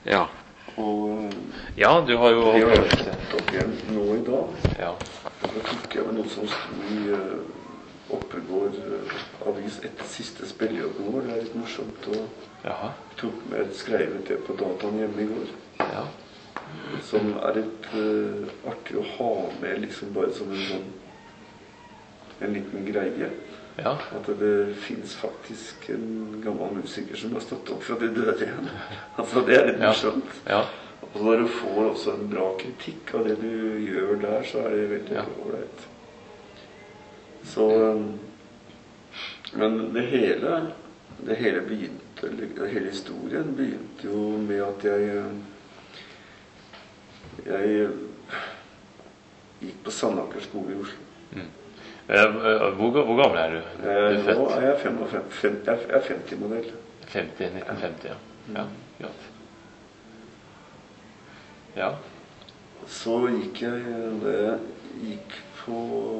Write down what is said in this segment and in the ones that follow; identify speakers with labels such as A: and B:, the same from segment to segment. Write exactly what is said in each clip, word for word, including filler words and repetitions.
A: Ja.
B: Og
A: Ja, du har jo
B: det har jeg tatt opp igjen nå i dag.
A: Ja.
B: Da tok jeg med noe som sto i uh, Oppegård uh, avis etter siste spillejobben vår. Det er litt morsomt. Og
A: Jaha.
B: tok med skrevet det på dataen hjemme i går.
A: Ja.
B: Som er litt uh, artig å ha med, liksom bare som en sånn en liten greie.
A: Ja.
B: At det finnes faktisk en gammel musiker som har stått opp fra de døde igjen. Altså det er litt morsomt.
A: Ja. Ja.
B: Og når du får også en bra kritikk av det du gjør der, så er det veldig
A: Ja.
B: ålreit. Så men det hele det hele begynte, eller hele historien begynte jo med at jeg jeg gikk på Sandaker skole i Oslo.
A: Mm. Hvor, hvor gammel er du? Du er
B: Nå
A: født?
B: er jeg femtifem, jeg er femti-modell.
A: femti, nitten femti, ja. Ja, godt. Ja.
B: Så gikk jeg, det gikk på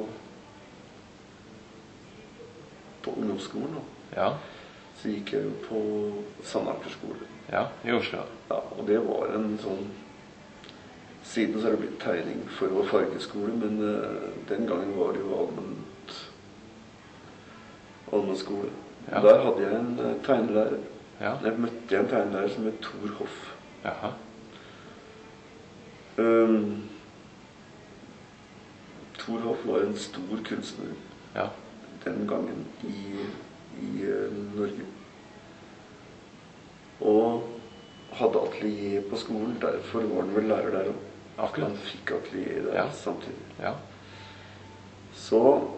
B: på ungdomsskolen nå.
A: Ja.
B: Så gikk jeg jo på Sandaker skole.
A: Ja, i Oslo.
B: Ja, og det var en sånn siden så har det blitt tegning for vår fargeskole, men uh, den gangen var det jo allment allmennskole.
A: Ja.
B: Der hadde jeg en uh, tegnelærer.
A: Ja.
B: Jeg møtte en tegnelærer som het Thor Hoff.
A: Jaha.
B: Um, Thor Hoff var en stor kunstner
A: Ja.
B: den gangen i, i uh, Norge. Og hadde atelier på skolen, derfor var han vel lærer der også.
A: Akkurat.
B: Han fikk atelier der
A: Ja.
B: samtidig.
A: Ja.
B: Så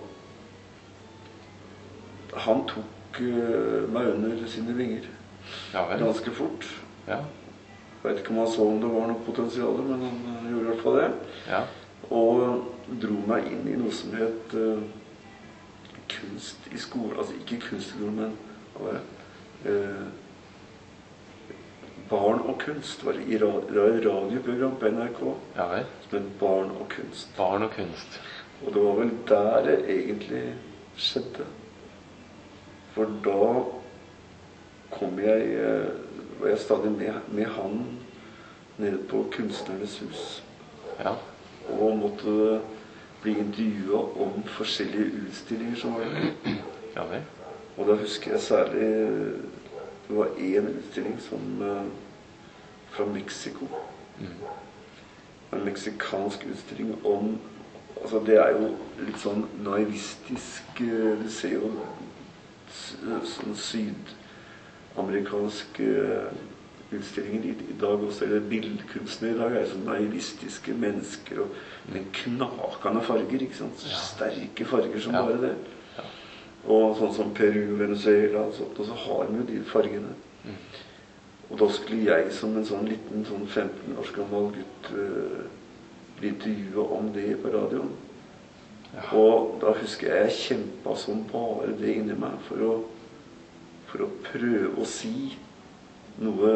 B: han tok uh, meg under sine vinger
A: Ja vel.
B: ganske fort.
A: Ja.
B: Jeg vet ikke om han så om det var noe potensial, men han uh, gjorde i hvert fall det.
A: Ja.
B: Og dro meg inn i noe som het uh, kunst i skolen. Altså ikke kunst i skolen, men hva var det? Uh, Barn og kunst var det i ra et radioprogram på N R K
A: Ja vel.
B: som het Barn og kunst.
A: Barn og kunst.
B: Og det var vel der det egentlig skjedde. For da kom jeg, var jeg stadig med, med han nede på Kunstnernes hus.
A: Ja.
B: Og måtte bli intervjuet om forskjellige utstillinger som var der.
A: Ja vel.
B: Og da husker jeg særlig det var en utstilling som uh, fra Mexico.
A: Mm.
B: En meksikansk utstilling om, altså det er jo litt sånn naivistisk, uh, du ser jo sånn sydamerikanske uh, utstillinger i, i dag også, eller billedkunstner i dag er sånn naivistiske mennesker og med knakende farger, ikke sant?
A: Ja.
B: Sterke farger som
A: Ja.
B: bare det. Og sånn som Peru, Venezuela og sånt, og så har vi jo de fargene.
A: Mm.
B: Og da skulle jeg som en sånn liten sånn femten års gammel gutt uh, bli intervjuet om det på radioen.
A: Ja.
B: Og da husker jeg jeg kjempet som bare det inni meg for å, for å prøve å si noe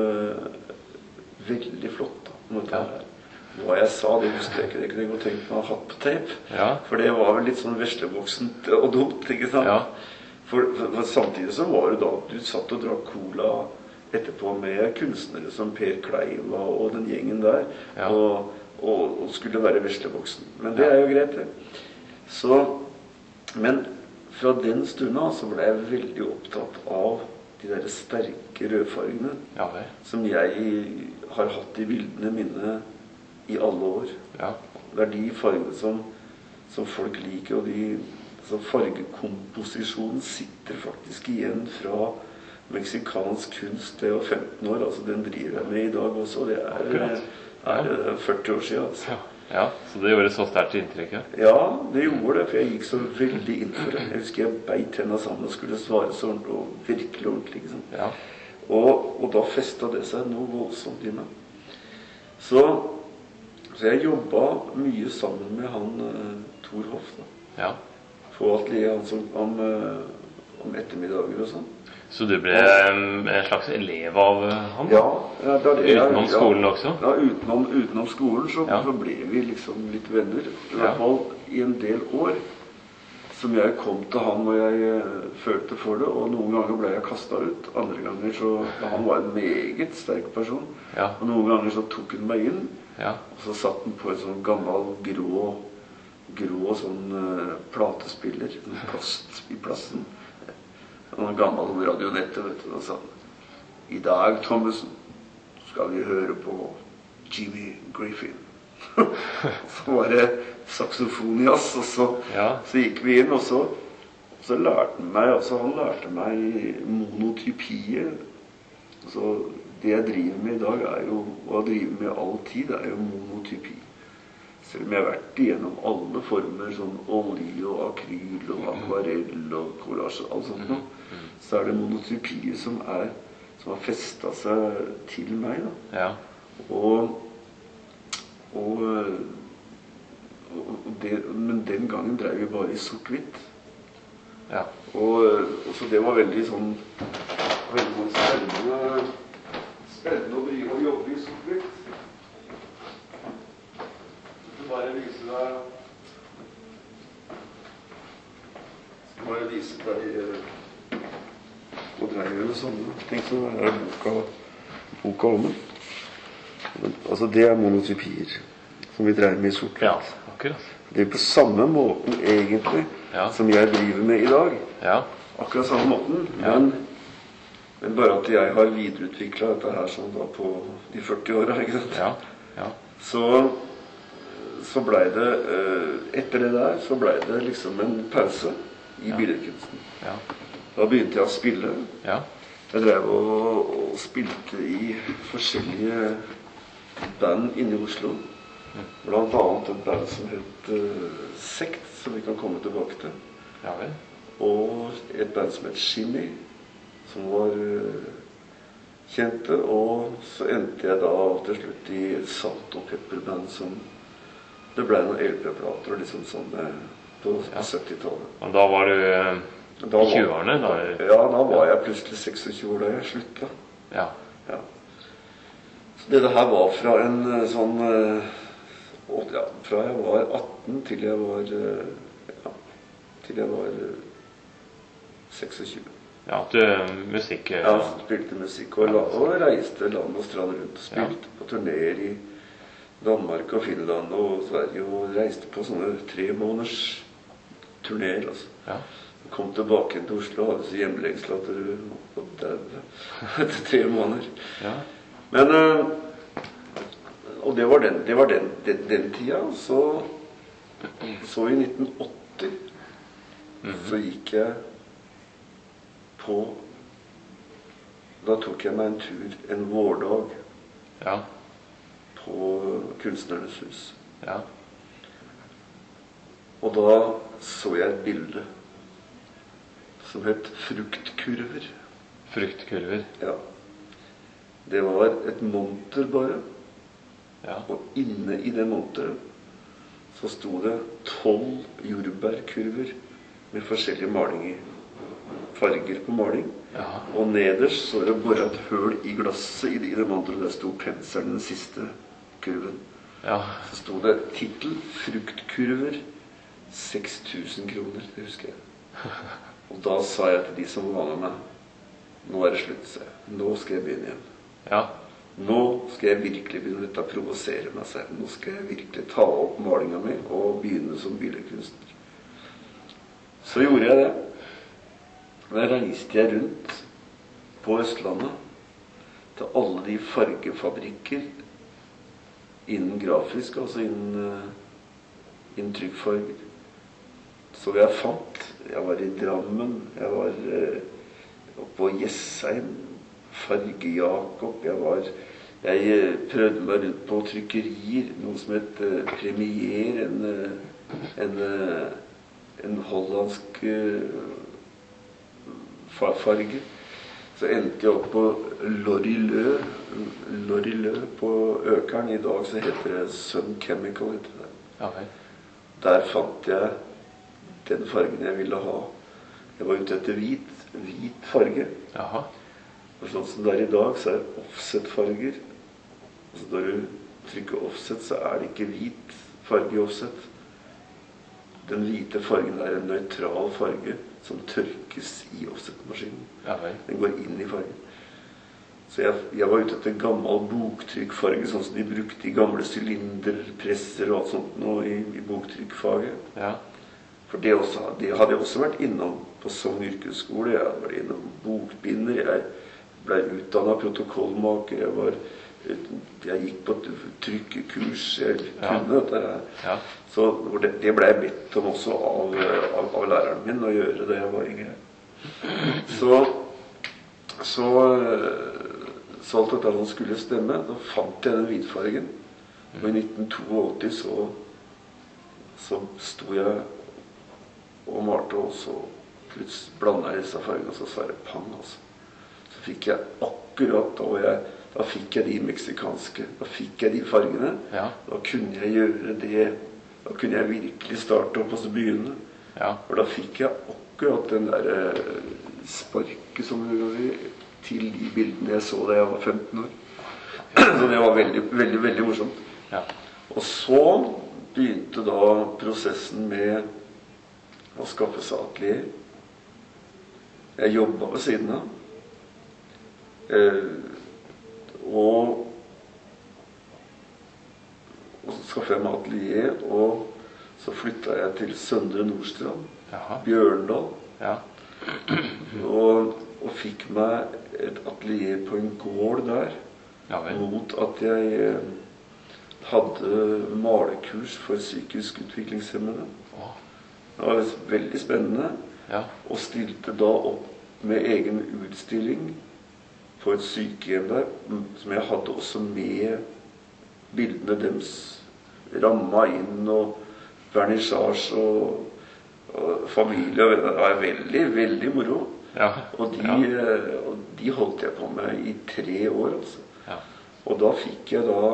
B: veldig flott da, om dette her. Hva jeg sa, det husker jeg ikke, det kunne jeg godt tenkt meg å ha hatt på tape.
A: Ja.
B: For det var vel litt sånn veslevoksent og dumt, ikke sant?
A: Ja.
B: For, for, for samtidig så var det da du satt og drakk cola etterpå med kunstnere som Per Kleiva og den gjengen der,
A: Ja.
B: og, og, og skulle være veslevoksen. Men det
A: Ja.
B: er jo greit, det. Så, men fra den stunden av så ble jeg veldig opptatt av de der sterke rødfargene
A: Ja vel.
B: som jeg har hatt i bildene mine i alle år.
A: Ja.
B: Det er de fargene som, som folk liker, og de, altså fargekomposisjonen sitter faktisk igjen fra meksikansk kunst. Det var femten år, altså den driver jeg med i dag også, det er,
A: Akkurat.
B: er, er førti år siden. Altså.
A: Ja. Ja. Så det gjorde så sterkt inntrykk, ja.
B: Ja, det gjorde det, for jeg gikk så veldig inn for det. Jeg husker jeg beit tennene sammen og skulle svare så ordentlig, og virkelig ordentlig, ikke sant?
A: Ja.
B: Og, og da festet det seg noe voldsomt i meg. Så Så jeg jobbet mye sammen med han uh, Thor Hoff da.
A: Ja.
B: På atelier hans om, om, uh, om ettermiddager og sånn.
A: Så du ble en, en slags elev av uh, han?
B: Ja, ja det er det.
A: Utenom
B: ja,
A: skolen også?
B: Ja, utenom, utenom skolen så,
A: Ja.
B: så ble vi liksom litt venner. I
A: Ja.
B: hvert fall i en del år. som jeg kom til han når jeg eh, følte for det, og noen ganger ble jeg kastet ut. Andre ganger så, han var en meget sterk person,
A: Ja.
B: og noen ganger så tok han meg inn,
A: Ja.
B: og så satt han på en sånn gammel, grå, grå sånn eh, platespiller, en plast i plassen. En gammel radionette, vet du, og sa han, i dag, Thommessen, skal vi høre på Jimmy Griffin. Så var det saxofon i oss, og så,
A: Ja.
B: så gikk vi inn, og så, så lærte han meg, altså han lærte meg monotypiet. Så det jeg driver med i dag er jo, og jeg driver med all tid, er jo monotypi. Selv om jeg har vært igjennom alle former, sånn olje og akryl og akvarell og kollasj og alt sånt noe, så er det monotypiet som er, som har festet seg til meg, da.
A: Ja.
B: Og, og, og det, men den gangen drev vi bare i sort-hvitt.
A: Ja.
B: Og, og så det var veldig sånn, veldig spennende, spennende å drive og jobbe i sort-hvitt. Jeg skal bare vise deg, jeg skal bare vise deg, og dreier med sånne ting som er boka, boka om det. Men, altså det er monotypier som vi dreier med i sort-hvitt.
A: Ja, akkurat.
B: Det er på samme måten egentlig
A: Ja.
B: som jeg driver med i dag.
A: Ja.
B: Akkurat samme måten,
A: Ja.
B: men, men bare at jeg har videreutviklet dette her sånn da på de førti årene, ikke sant?
A: Ja. Ja.
B: Så, så ble det, eh, etter det der, så ble det liksom en pause i
A: Ja.
B: billedkunsten.
A: Ja.
B: Da begynte jeg å spille.
A: Ja.
B: Jeg drev og, og spilte i forskjellige band inne i Oslo. Blant annet et band som het uh, Sekt, som vi kan komme tilbake til.
A: Ja vel.
B: Og et band som het Shimmy, som var uh, kjente. Og så endte jeg da til slutt i et salt- og pepperband som det ble noen L P-plater og liksom sånn uh, på,
A: Ja.
B: på syttitallet.
A: Og da var du eh,
B: Da
A: i tjueårene? Da...
B: Ja, da var jeg plutselig seksogtjue år da jeg slutta.
A: Ja.
B: Ja. Så det her var fra en eh, sånn eh, og, ja, fra jeg var atten til jeg var eh, ja, til jeg var eh, seksogtjue.
A: Ja, at du musikk... eh,
B: Jeg spilte musikk og, la, og reiste land og strand rundt og spilte på turnéer i Danmark og Finland og Sverige og reiste på sånne tre måneders turnéer, altså.
A: Ja.
B: Kom tilbake inn til Oslo og hadde så hjemlengsel at du var død etter tre måneder.
A: Ja.
B: Men, øh, og det var den, det var den, den, den tida, så, så i nitten åtti,
A: Mhm.
B: så gikk jeg på, da tok jeg meg en tur, en vårdag,
A: Ja.
B: på Kunstnernes hus.
A: Ja.
B: Og da så jeg et bilde som het fruktkurver.
A: Fruktkurver.
B: Ja. Det var et monter bare,
A: Ja.
B: og inne i det monteret så sto det tolv jordbærkurver med forskjellige malinger, farger på maling.
A: Ja.
B: Og nederst så var det bare et høl i glasset i det monteret, der sto penselen, den siste kurven.
A: Ja.
B: Så sto det titel, fruktkurver, seks tusen kroner, det husker jeg. Og da sa jeg til de som var med meg, nå er det slutt, sa jeg. Nå skal jeg begynne igjen.
A: Ja.
B: Nå skal jeg virkelig begynne dette å provosere meg selv. Nå skal jeg virkelig ta opp malinga mi og begynne som billedkunstner. Så gjorde jeg det. Da reiste jeg rundt på Østlandet til alle de fargefabrikker innen grafisk, altså innen, innen trykkfarger. Så jeg fant, jeg var i Drammen, jeg var eh, på Jessheim, Farge Jakob, jeg var, jeg eh, prøvde meg rundt på trykkerier, noe som het eh, Premier, en, eh, en, eh, en hollandsk eh, farge. Så endte jeg opp på Lorilø, Lorilø på Økeren. I dag så heter det Sun Chemical, heter det.
A: Ja vel.
B: Der fant jeg den fargen jeg ville ha. Jeg var ute etter hvit, hvit farge.
A: Jaha.
B: Og sånn som det er i dag, så er det offset-farger. Altså når du trykker offset, så er det ikke hvit farge i offset. den hvite fargen er en nøytral farge som tørkes i offsetmaskinen.
A: Ja, vel.
B: Den går inn i fargen. Så jeg, jeg var ute etter gammel boktrykkfarge, sånn som de brukte i gamle sylinderpresser og alt sånt nå i, i boktrykkfaget.
A: Ja.
B: For det, også, det hadde jeg også vært innom på Sogn yrkesskole. Jeg hadde vært innom bokbinder. Jeg ble utdannet protokollmaker. Jeg, var, jeg gikk på et trykkekurs. Jeg kunne ja. dette her. Ja. Så det, det ble jeg bedt om også av, av, av læreren min å gjøre da jeg var yngre. Så, så, så alt dette han skulle stemme, da fant jeg den hvitfargen. Og i nitten åttito så, så sto jeg og malte, og så plutselig blandet jeg disse fargene, og så sa det pang, altså. Så fikk jeg akkurat da, og jeg, da fikk jeg de meksikanske, da fikk jeg de fargene. Ja. Da kunne jeg gjøre det, da kunne jeg virkelig starte opp og så begynne. Ja. Og da fikk jeg akkurat den der sparket som til de bildene jeg så da jeg var femten år. Så det var veldig, veldig, veldig morsomt. Ja. Og så begynte da prosessen med å skaffe seg atelier. Jeg jobbet ved siden av. Eh, og, og så skaffet jeg meg atelier, og så flyttet jeg til Søndre Nordstrand, Jaha. Bjørndal. Ja. og, og fikk meg et atelier på en gård der, ja, mot at jeg eh, hadde malekurs for psykisk utviklingshemmede. Oh. Det var veldig spennende, ja. Og stilte da opp med egen utstilling på et sykehjem der, som jeg hadde også med bildene deres rammet inn, og vernissasje og, og familie, og det var veldig, veldig moro. Ja. Og, de, ja. og de holdt jeg på med i tre år, altså. Ja. Og da fikk jeg da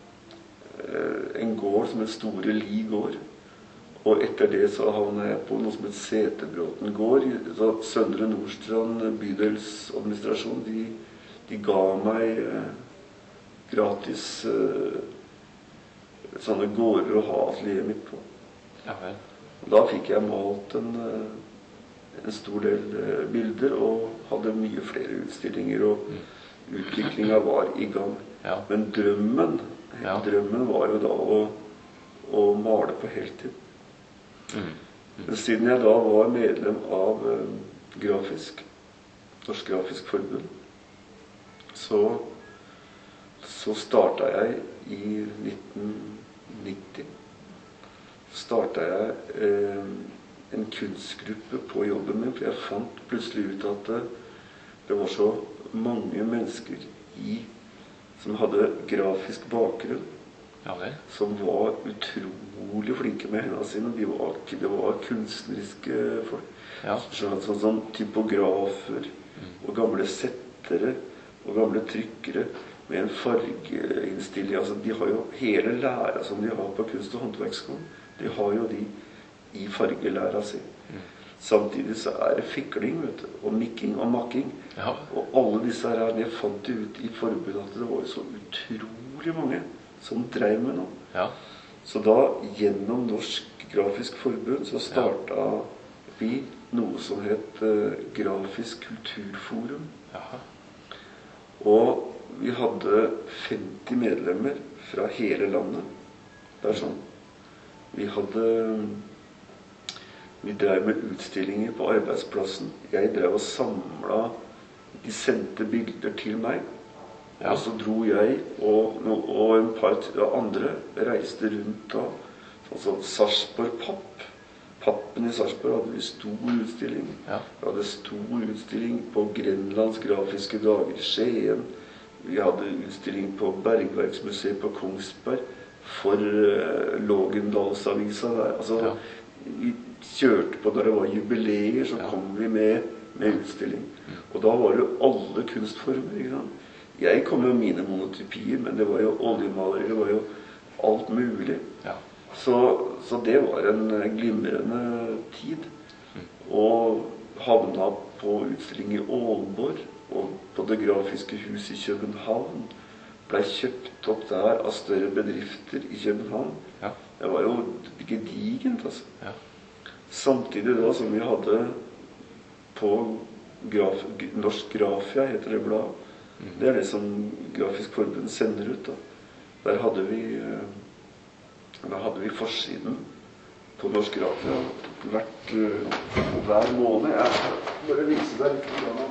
B: eh, en gård som het Store Li gård. Og etter det så havnet jeg på noe som het Setebråten gård. Så Søndre Nordstrand bydelsadministrasjon, de, de ga meg eh, gratis eh, sånne gårder å ha atelieret mitt på. Ja, vel. Og da fikk jeg malt en, en stor del eh, bilder, og hadde mye flere utstillinger, og mm. utviklingen var i gang. Ja. Men drømmen, ja. drømmen var jo da å, å male på heltid. Mm. Mm. Men siden jeg da var medlem av eh, Grafisk, Norsk Grafisk Forbund, så, så startet jeg i nitten nitti. Startet jeg eh, en kunstgruppe på jobben min, for jeg fant plutselig ut at det, det var så mange mennesker i, som hadde grafisk bakgrunn, ja, som var utrolig flinke med hendene sine. De var, de var kunstneriske folk. Ja. Sånn, sånn, sånn typografer, mm. og gamle settere, og gamle trykkere, med en fargeinnstilling. Altså, de har jo hele læra som de har på kunst- og håndverksskolen. De har jo de i fargelæra si. Mm. Samtidig så er det fikling, vet du, og mikking og makking. Ja. Og alle disse her, jeg fant det ut i forbundet at det var jo så utrolig mange som drev med noe. Ja. Så da, gjennom Norsk Grafisk Forbund, så startet ja. vi noe som het uh, Grafisk Kulturforum. Jaha. Og vi hadde femti medlemmer fra hele landet. Det er sånn. Vi hadde... Vi drev med utstillinger på arbeidsplassen. Jeg drev og samlet, de sendte bilder til meg. Ja. Og så dro jeg og, og en par andre reiste rundt da. Altså Sarpsborg Papp. Pappen i Sarpsborg hadde vi stor utstilling. Ja. Vi hadde stor utstilling på Grenlands grafiske dager i Skien. Vi hadde utstilling på Bergverksmuseet på Kongsberg for uh, Lågendalsavisa der. Altså, ja. Vi kjørte på når det var jubileer, så ja. kom vi med, med utstilling. Mm. Og da var det jo alle kunstformer, ikke sant? Jeg kom med mine monotypier, men det var jo oljemalere, det var jo alt mulig. Ja. Så, så det var en glimrende tid. Mm. Og havna på utstilling i Aalborg, og på Det Grafiske Hus i København. Ble kjøpt opp der av større bedrifter i København. Ja. Det var jo gedigent, altså. Ja. samtidig da som vi hadde på graf, Norsk Grafia, heter det blad. Det er det som Grafisk Forbund sender ut da. Der hadde vi, der hadde vi forsiden på Norsk Grafia hvert, hver måned. Jeg skal bare vise deg litt grann.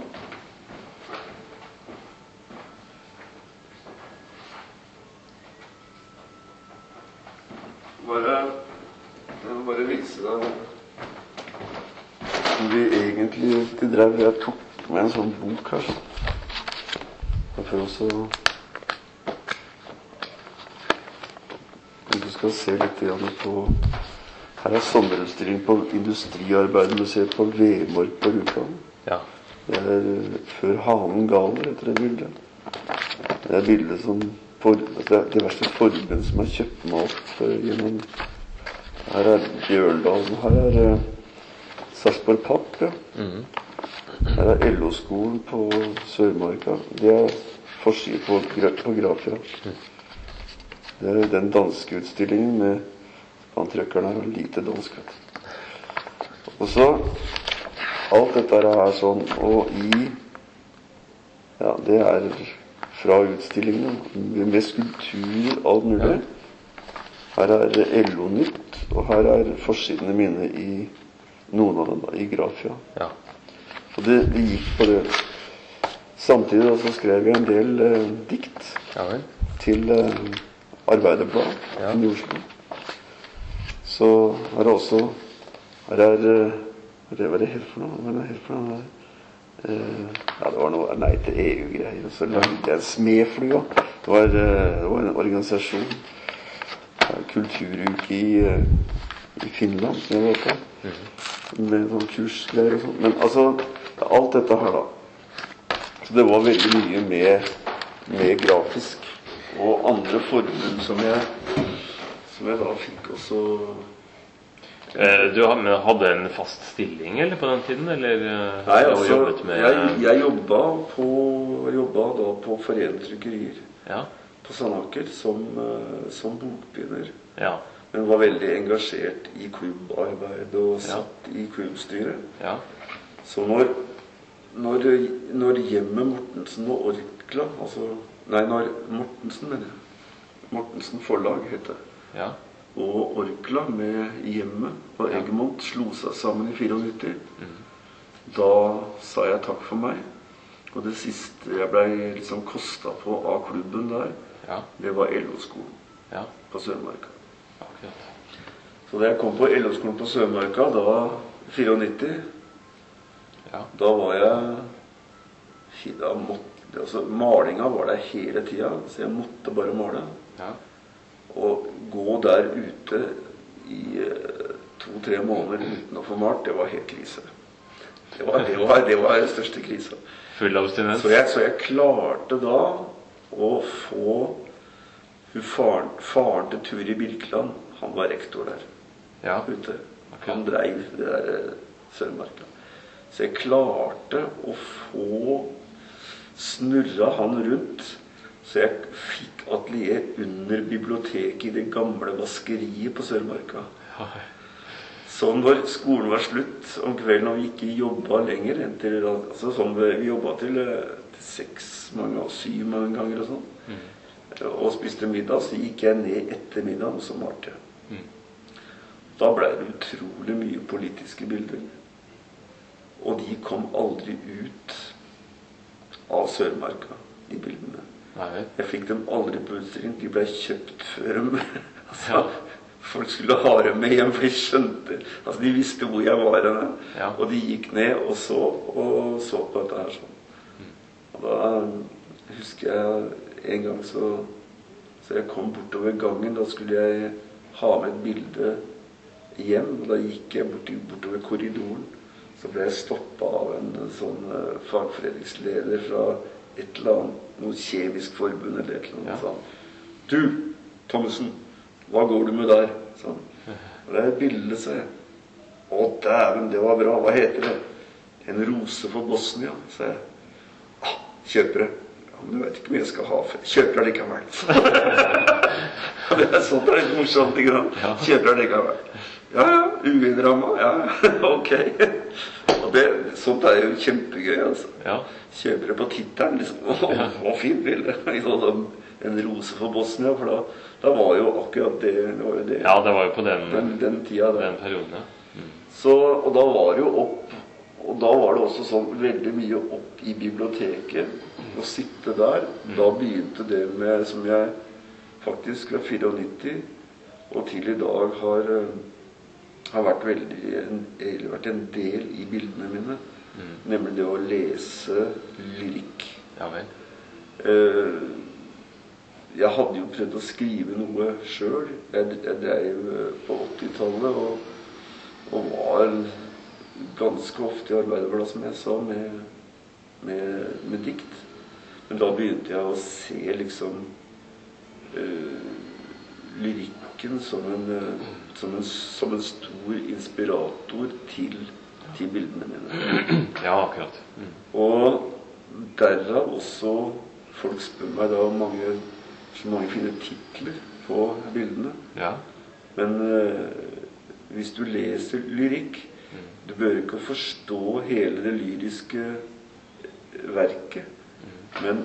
B: Bare, jeg må bare vise deg hvor vi egentlig de drev. Jeg tok med en sånn bok her. For også du skal se litt på. Her er sommerutstilling på Industriarbeidermuseet på Vemork på Rjukan. Ja. Det er før Hanen Galer, heter det bildet. Det er bildet som for, det er diverse forbund som har kjøpt meg opp gjennom. Her er Bjørndalen, her er uh, Sarpsborg Papp, ja. Mm. Her er L O-skolen på Sørmarka. Det er forside på, på Grafia. Mm. Det er den danske utstillingen med spantrøkkerne her, og lite dansk. Og så alt dette er sånn, og i ja, det er fra utstillingen med skulpturer, alt mulig. Her er L O-nytt, og her er forsidene mine i noen av dem da, i Grafia. Ja. Og det, det gikk på det. Samtidig da, så skrev jeg en del eh, dikt ja, til eh, Arbeiderbladet ja. I Oslo. Så her er også, her er, det var det helt for noe, men det er helt for noe, Uh, ja, det var noe nei til E U-greier, og så lagde jeg en smedflua. Det var, uh, det var en organisasjon, ja, kulturuke i, uh, i Finland, som jeg vet det, mm-hmm. med sånn kursgreier og sånn. Men altså, alt dette her da, så det var veldig mye med, med grafisk, og andre forbund som jeg, som jeg da fikk også.
A: Du hadde en fast stilling eller på den tiden, eller?
B: Nei, altså, med... jeg, jeg jobbet på, jobbet da på Forenet Trykkerier ja. På Sandaker som, som bokbinder. Ja. Men var veldig engasjert i klubbarbeid og satt ja. I klubbstyret. Ja. Så når, når, når Hjemmet Mortensen og Orkla, altså, nei, når Mortensen, mener jeg, Mortensen forlag heter det. Ja. Og Orkla med Hjemmet og Egmont slo seg sammen i nittifire. Mm. Da sa jeg takk for meg. Og det siste jeg ble liksom kostet på av klubben der, ja. Det var L O-skolen ja. På Sørmarka. Akkurat. Så da jeg kom på L O-skolen på Sørmarka, da nittifire, ja. Da var jeg da måtte, altså, malinga var der hele tiden, så jeg måtte bare male. Ja. Og gå der ute i uh, to-tre måneder uten å få malt, det var helt krise. Det var det, var, det var den største krisa.
A: Full abstinens.
B: Så jeg, så jeg klarte da å få faren, faren til Turi Birkeland, han var rektor der ja. Ute. Okay. Han dreiv det der uh, Sørmarka. Så jeg klarte å få snurra han rundt. Så jeg fikk atelier under biblioteket i det gamle vaskeriet på Sørmarka. Så når skolen var slutt om kvelden og vi ikke jobbet lenger, til, altså sånn vi jobbet til, til seks mange og syv mange ganger og sånn, mm. og spiste middag, så gikk jeg ned etter middagen og så malte jeg. Mm. Da ble det utrolig mye politiske bilder. Og de kom aldri ut av Sørmarka, de bildene. Nei. Jeg fikk dem aldri på utstilling. De ble kjøpt før dem. Altså, ja. Folk skulle ha dem med hjem, for de skjønte. Altså, de visste hvor jeg var henne. Ja. Og de gikk ned og så, og så på dette her sånn. Mm. Og da husker jeg en gang så, så jeg kom bortover gangen. Da skulle jeg ha med et bilde hjem. Og da gikk jeg bort, bortover korridoren. Så ble jeg stoppet av en sånn uh, fagforeningsleder fra et eller annet, noe kjemisk forbund eller et eller annet, ja. Sånn. Du, Thommessen, hva går du med der? Sånn. Og det er et bilde, sa jeg. Å, dæven, det var bra. Hva heter det? En rose for Bosnia, sa jeg. Ah, kjøper det. Ja, men du vet ikke hvor jeg skal ha for. Kjøper det likevel. Det er sånn, det er litt morsomt, ikke sant? Kjøper det likevel. Ja, ja, uinnramma, ja, ok. Og det, sånt er jo kjempegøy, altså.
A: Ja.
B: Kjøper det på tittelen, liksom. Å,
A: Ja.
B: å, fint bilde. En rose for Bosnia, for da, da var jo akkurat det, det, var jo det.
A: Ja, det var jo på den,
B: den, den tida der.
A: den perioden, ja. Mm.
B: Så, og da var det jo opp, og da var det også sånn veldig mye opp i biblioteket, å sitte der. Da begynte det med, som jeg faktisk fra nittifire og til i dag har, har vært, veldig, en, vært en del i bildene mine, mm. nemlig det å lese lyrikk.
A: Ja vel.
B: Eh, jeg hadde jo prøvd å skrive noe selv. Jeg, jeg drev på åttitallet og, og var ganske ofte i arbeiderblad, som jeg sa, med, med, med dikt. Men da begynte jeg å se liksom uh, lyrikken som en, uh, som, en, som en stor inspirator til, til bildene mine.
A: Ja, akkurat. Mm.
B: Og derav også, folk spør meg da om mange, så mange fine titler på bildene.
A: Ja.
B: Men uh, hvis du leser lyrikk, mm. du bør ikke forstå hele det lyriske verket. Men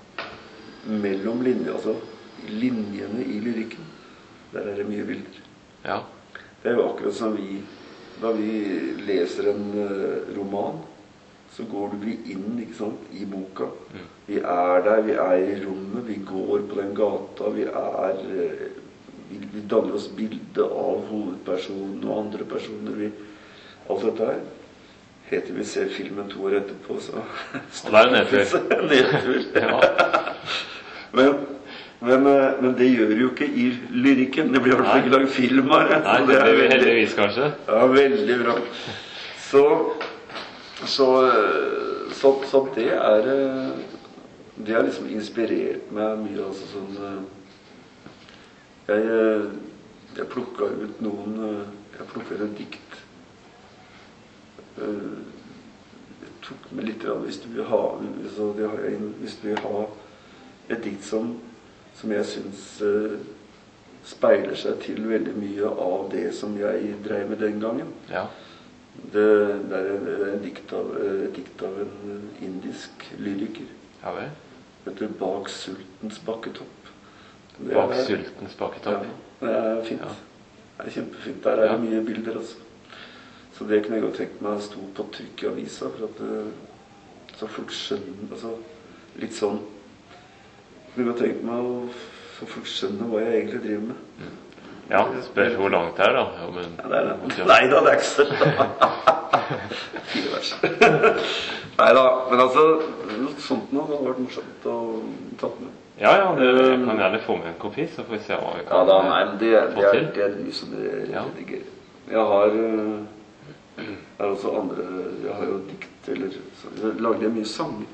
B: mellom linjer, altså linjene i lyrikken, der er det mye bilder.
A: Ja.
B: Det er jo akkurat som vi, da vi leser en uh, roman, så går du inn, ikke sant, i boka. Mm. Vi er der, vi er i rommet, vi går på den gata, vi er, uh, vi, vi danner oss bilde av hovedpersonen og andre personer. Vi, alt dette her. Heter vi ser filmen to år etterpå, så
A: og det er en nedtur.
B: nedtur. Ja. men, men, men det gjør jo ikke i lyrikken. Det blir i hvert fall ikke laget film av det.
A: Nei, det blir vi heldigvis kanskje.
B: Ja, veldig bra. Så, så, så, så det er det har liksom inspirert meg mye. Altså sånn, jeg, jeg plukket ut noen, jeg plukket et dikt. Jeg tok med litt, hvis du vil ha, så det har jeg, hvis du vil ha et dikt som, som jeg synes uh, speiler seg til veldig mye av det som jeg drev med den gangen. Ja. Det, det er en, en dikt, av, et dikt av en indisk lyriker.
A: Ja vel.
B: Det heter Bak sultens bakketopp. Det
A: Bak
B: er,
A: sultens bakketopp?
B: Ja, det er fint. Ja. Det er kjempefint. Der er det ja. mye bilder også. Så det kunne jeg godt tenkt meg å stå på trykk i avisa, for at det, så folk skjønner, altså litt sånn, jeg kunne godt tenkt meg å få folk skjønne hva jeg egentlig driver med.
A: Mm. Ja, spørs hvor langt det er da. Ja, men,
B: ja, det er det. Nei da, det er ikke søtt da. Fire vers. Nei da, men altså, noe sånt nå hadde vært morsomt å tatt med.
A: Ja, ja, det kan gjerne få med en kopi, så får vi se hva vi kan
B: ja, da, nei, men det,
A: få
B: det er,
A: til.
B: Det er mye som det
A: ja.
B: redigerer. Jeg har... Det er også andre, jeg har jo dikt, eller så jeg lagde mye sanger.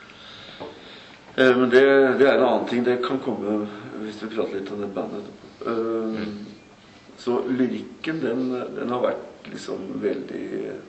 B: Eh, men det, det er en annen ting, det kan komme hvis vi prater litt om det bandet. Eh, mm. Så lyrikken, den, den har vært liksom veldig,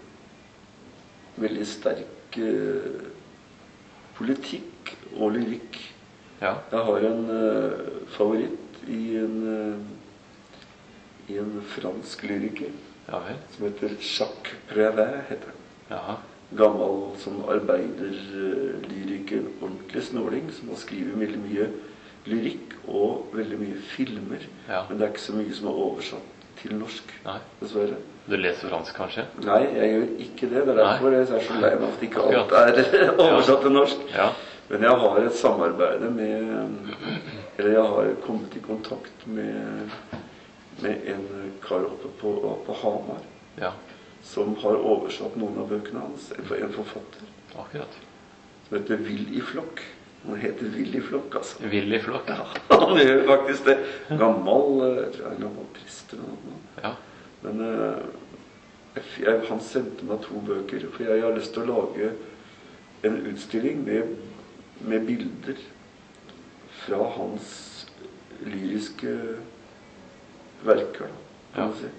B: veldig sterk eh, politikk og lyrikk. Ja. Jeg har en eh, favoritt i en, eh, i en fransk lyriker. Ja, som heter Jacques Prévert, heter han. Jaha. Gammel sånn arbeiderlyriker, ordentlig snåling, som har skrivet veldig mye lyrikk og veldig mye filmer. Ja. Men det er ikke så mye som er oversatt til norsk, Nei. Dessverre.
A: Du leser fransk, kanskje?
B: Nei, jeg gjør ikke det. Det er derfor jeg er så lei meg at ikke alt er oversatt til norsk. Ja. Men jeg har et samarbeid med, eller jeg har kommet i kontakt med med en kar oppe på, på Hamar, ja. Som har oversatt noen av bøkene hans, en, en forfatter. Akkurat. Som heter Willy Flokk. Han heter Willy Flokk, altså.
A: Willy Flokk?
B: Ja, han gjør faktisk det. Gammel, jeg tror jeg er en gammel prest eller noe. Ja. Men jeg, jeg, han sendte meg to bøker, for jeg har lyst til å lage en utstilling med, med bilder fra hans lyriske verker, da, kan man si.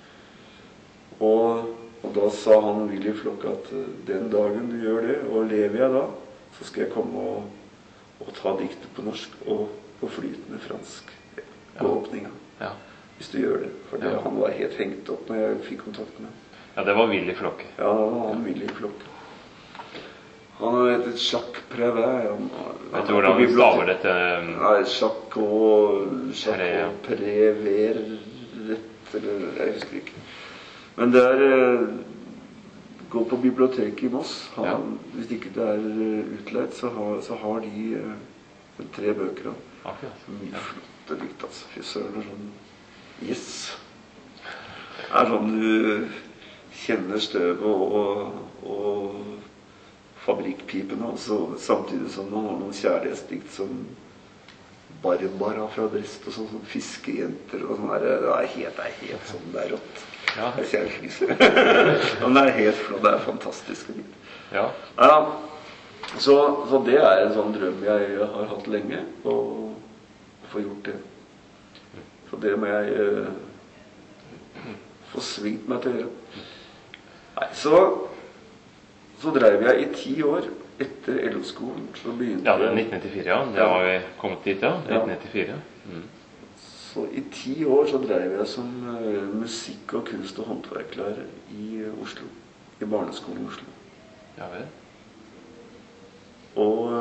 B: Og, og da sa han Willy Flokk at den dagen du gjør det, og lever jeg da, så skal jeg komme og, og ta diktet på norsk og på flytende fransk på ja. åpningen. Ja. hvis du gjør det. For det,
A: Ja.
B: han var helt hengt opp når jeg fikk kontakt med ham.
A: Ja, det var Willy Flokke.
B: Ja, han ville i flokk. Han het Jacques Prévert. Han,
A: Vet du hvordan du staver dette?
B: Nei, Jacques og Jacques
A: Pré-
B: og Prévert, eller jeg husker ikke. Men det er eh, gå på biblioteket i Moss. Han,
A: Ja.
B: Hvis ikke det er eh, utleid, så har, så har de eh, tre bøker av.
A: Akkurat.
B: Mye flotte dikt, altså. Fy søren, det er sånn yes. Det er sånn du kjenner støvet og, og fabrikkpipene, altså, samtidig som man har noen kjærlighetsdikt som Barbara fra Brest og sånn, sånn fiskejenter og sånn der. Det er helt, det er helt sånn, det er rått.
A: Ja.
B: Jeg ser jeg fliser. Men det er helt flott, det er fantastiske dikt.
A: Ja.
B: Ja, så, så det er en sånn drøm jeg har hatt lenge, å få gjort det. Så det må jeg eh, få svingt meg til å gjøre. Nei, så, så drev jeg i ti år etter L O-skolen, så begynte
A: Ja, det er nitten nittifire, ja. Det
B: Ja.
A: har vi kommet dit, ja.
B: Ja.
A: nitten nittifire. Mm.
B: Så i ti år så drev jeg som eh, musikk- og kunst- og håndverklærer i eh, Oslo, i barneskolen i Oslo.
A: Ja vel.
B: Og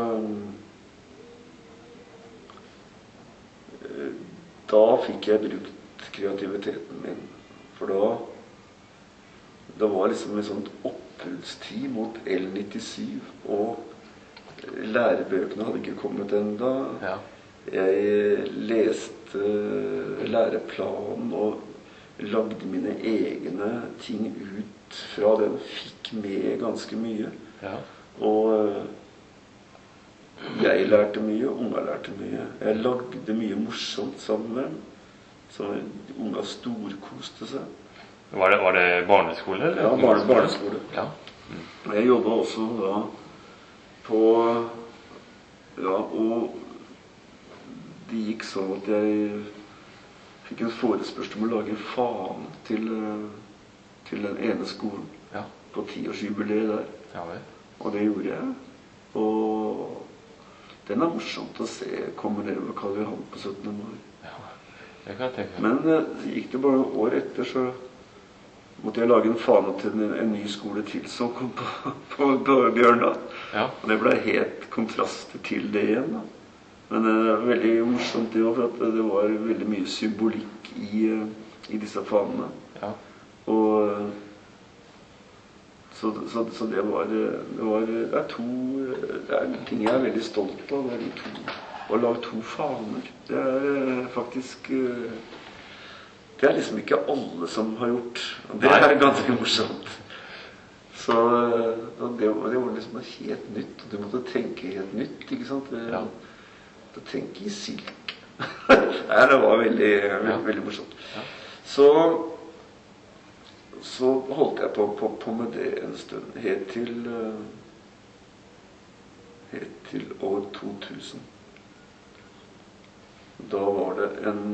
B: eh, da fikk jeg brukt kreativiteten min, for da det var liksom en sånn oppbruddstid mot L nittisju, og lærebøkene hadde ikke kommet enda.
A: Ja.
B: Jeg leste læreplanen og lagde mine egne ting ut fra den, fikk med ganske mye.
A: Ja.
B: Og jeg lærte mye, unga lærte mye. Jeg lagde mye morsomt sammen med dem, så unga storkoste seg.
A: Var det, var det barneskole, eller?
B: Ja, barne, barneskole.
A: Ja.
B: Jeg jobbet også da på, ja, og det gikk sånn at jeg fikk en forespørsel om å lage en fane til, til den ene skolen
A: Ja.
B: på tiårsjubileet der.
A: Ja vel.
B: Og det gjorde jeg. Og den er morsomt å se komme nedover Karl Johan på syttende mai.
A: Ja. Det kan jeg tenke meg.
B: Men eh, så gikk det bare noen år etter, så måtte jeg lage en fane til en, en ny skole til som kom på, på, på Bjørndal.
A: Ja.
B: Og det ble helt kontraster til det igjen, da. Men det er veldig morsomt det også, for at det var veldig mye symbolikk i, i disse fanene.
A: Ja.
B: Og så, så, så det var, det var det er to det er ting jeg er veldig stolt av. Det er de to, å lage to faner. Det er faktisk det er liksom ikke alle som har gjort. Og det
A: Nei.
B: er ganske morsomt. Så det var, det var liksom noe helt nytt. Du måtte tenke helt nytt, ikke sant?
A: Ja.
B: Å tenke i silk. Nei, det var veldig, veldig,
A: Ja.
B: veldig morsomt.
A: Ja.
B: Så, så holdt jeg på, på, på med det en stund, helt til, helt til år to tusen. Da var det en,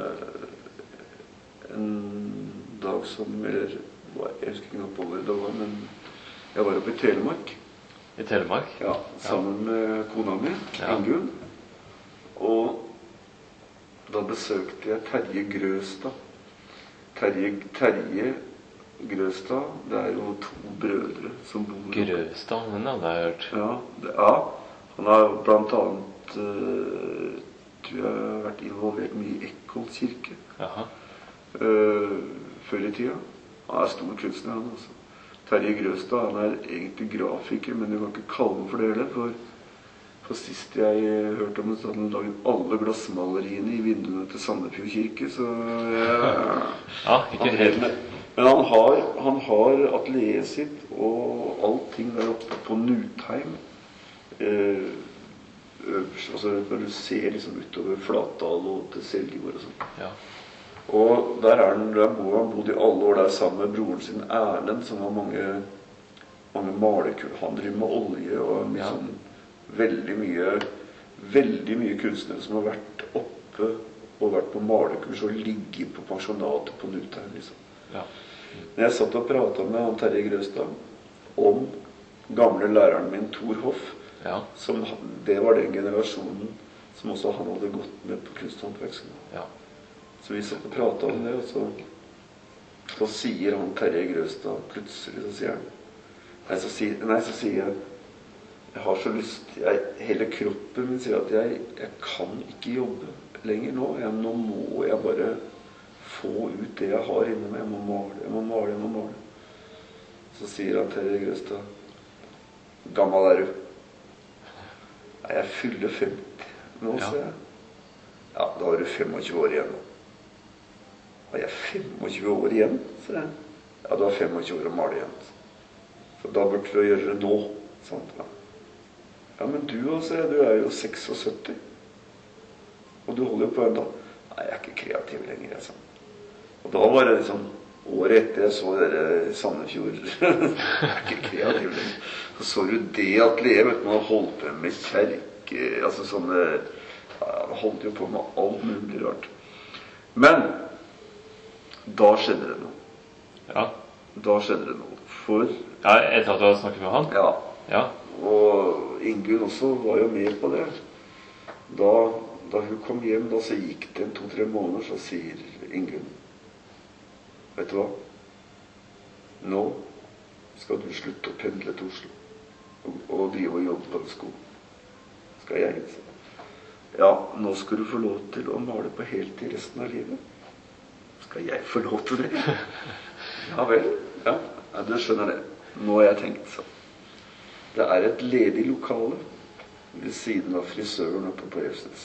B: en dag som, eller jeg husker ikke noe på hvor det var, men jeg var oppe i Telemark.
A: I Telemark?
B: Ja, sammen med kona mi,
A: Ja.
B: Ingunn. Og da besøkte jeg Terje Grøstad. Terje, Terje Grøstad, det er jo to brødre som bor
A: Grøstad, den hadde jeg hørt.
B: Ja, det, ja, han har blant annet uh, tror jeg har vært involvert mye i Eckholt kirke
A: Jaha.
B: uh, før i tida. Han er stor kunstner, han altså. Terje Grøstad, han er egentlig grafiker, men du kan ikke kalle ham for det heller, for For sist jeg hørte om det, så hadde han laget alle glassmaleriene i vinduene til Sandefjord kirke, så jeg,
A: Ja, ikke
B: han,
A: helt.
B: Men han har, han har atelieret sitt og allting der oppe på Nutheim. Eh, øverst, altså når du ser liksom utover Flatdal og til Seljord og sånn.
A: Ja.
B: Og der er han, der bor han bodd i alle år der sammen med broren sin Erlend, som har mange, mange malerkull. Han driver med olje og mye
A: Ja.
B: sånn veldig mye, veldig mye kunstnere som har vært oppe og vært på malekurs og ligget på pensjonatet på Nutheim, liksom.
A: Ja.
B: Når jeg satt og pratet med han Terje Grøstad om gamle læreren min, Thor Hoff,
A: Ja.
B: som, det var den generasjonen som også han hadde gått med på kunsthåndverksskolen.
A: Ja.
B: Så vi satt og pratet om det, og så, så sier han Terje Grøstad plutselig, så sier han, nei, så sier, nei, så sier jeg, jeg har så lyst, jeg, hele kroppen min sier at jeg, jeg kan ikke jobbe lenger nå. Jeg, nå må jeg bare få ut det jeg har inne meg. Jeg må male, jeg må male, jeg må male. Så sier han Terje Grøstad, gammel er du? Nei, jeg fyller femti nå, ja. Sier jeg. Ja, da har du femogtjue år igjen nå. Har jeg femogtjue år igjen, sier jeg. Ja, du har femogtjue år å male igjen. Så da burde du gjøre det nå, sant? Ja. Ja, men du også, du er jo syttiseks. Og du holder jo på enda. Nei, jeg er ikke kreativ lenger, jeg sa. Og da var det liksom året etter jeg så dere Sandefjord. Jeg er ikke kreativ lenger. Så så du det atelieret, vet du, man holdt på med kjerke, altså sånne, ja, man holdt jo på med alt mulig rart. Men da skjedde det noe.
A: Ja.
B: Da skjedde det noe. For...
A: Ja, etter at du hadde snakket med han?
B: Ja.
A: Ja.
B: Og Ingunn også var jo med på det. Da, da hun kom hjem, da så gikk det en to-tre måneder, så sier Ingunn, vet du hva? Nå skal du slutte å pendle til Oslo og, og drive og jobbe på en sko. Skal jeg si. Ja, nå skal du få lov til å male på heltid resten av livet. Skal jeg få lov til det? Ja vel, ja, ja, du skjønner det. Nå har jeg tenkt så. Det er et ledig lokale ved siden av frisøren oppe på Revsnes.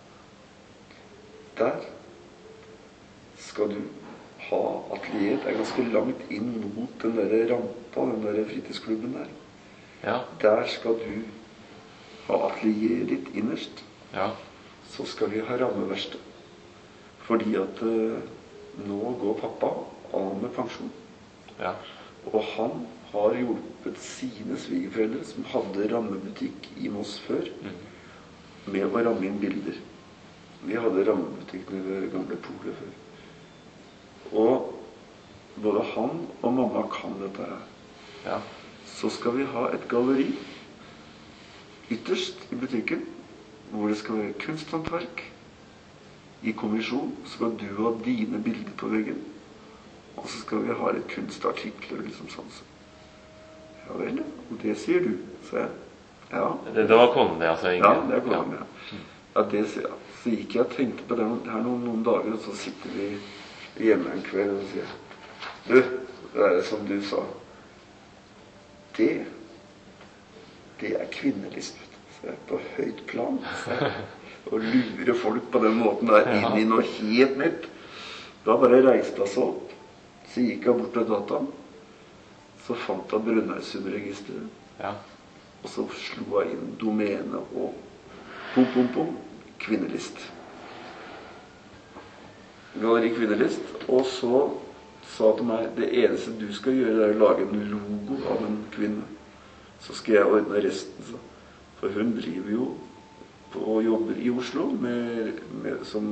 B: Der skal du ha atelier. Det er ganske langt inn mot den der rampa, den der fritidsklubben der.
A: Ja.
B: Der skal du ha atelier ditt innerst.
A: Ja.
B: Så skal vi ha rammeverksted. Fordi at uh, nå går pappa av med pensjon.
A: Ja.
B: Og han har hjulpet sine svigerforeldre som hadde rammebutikk i Moss før, mm. med å ramme inn bilder. Vi hadde rammebutikk ved gamle Polet før. Og både han og mamma kan dette her.
A: Ja.
B: Så skal vi ha et galleri ytterst i butikken, hvor det skal være kunsthåndverk. I kommisjon skal du ha dine bilder på veggen. Og så skal vi ha litt kunstartikler, liksom sånn. Ja vel, og det sier du, så jeg. Ja.
A: Det, det var konen det, altså, Inge?
B: Ja, det er konen, ja. Ja, det sier jeg. Så gikk jeg og tenkte på det her noen, noen dager, og så sitter vi hjemme en kveld og sier, du, det er det som du sa. Det, det er kvinnelist, vet du. Så jeg er på høyt plan, så jeg. Og lure folk på den måten der inn i noe helt nytt. Da bare reiste jeg så opp. Så gikk jeg bort til dataen. Så fant jeg Brønnøysundregisteret. Ja. Og så slo jeg inn domene og pom, pom, pom, kvinnelist. Galleri kvinnelist. Og så sa til meg, det eneste du skal gjøre er å lage en logo av en kvinne. Så skal jeg ordne resten. Så. For hun driver jo og jobber i Oslo med, med, som,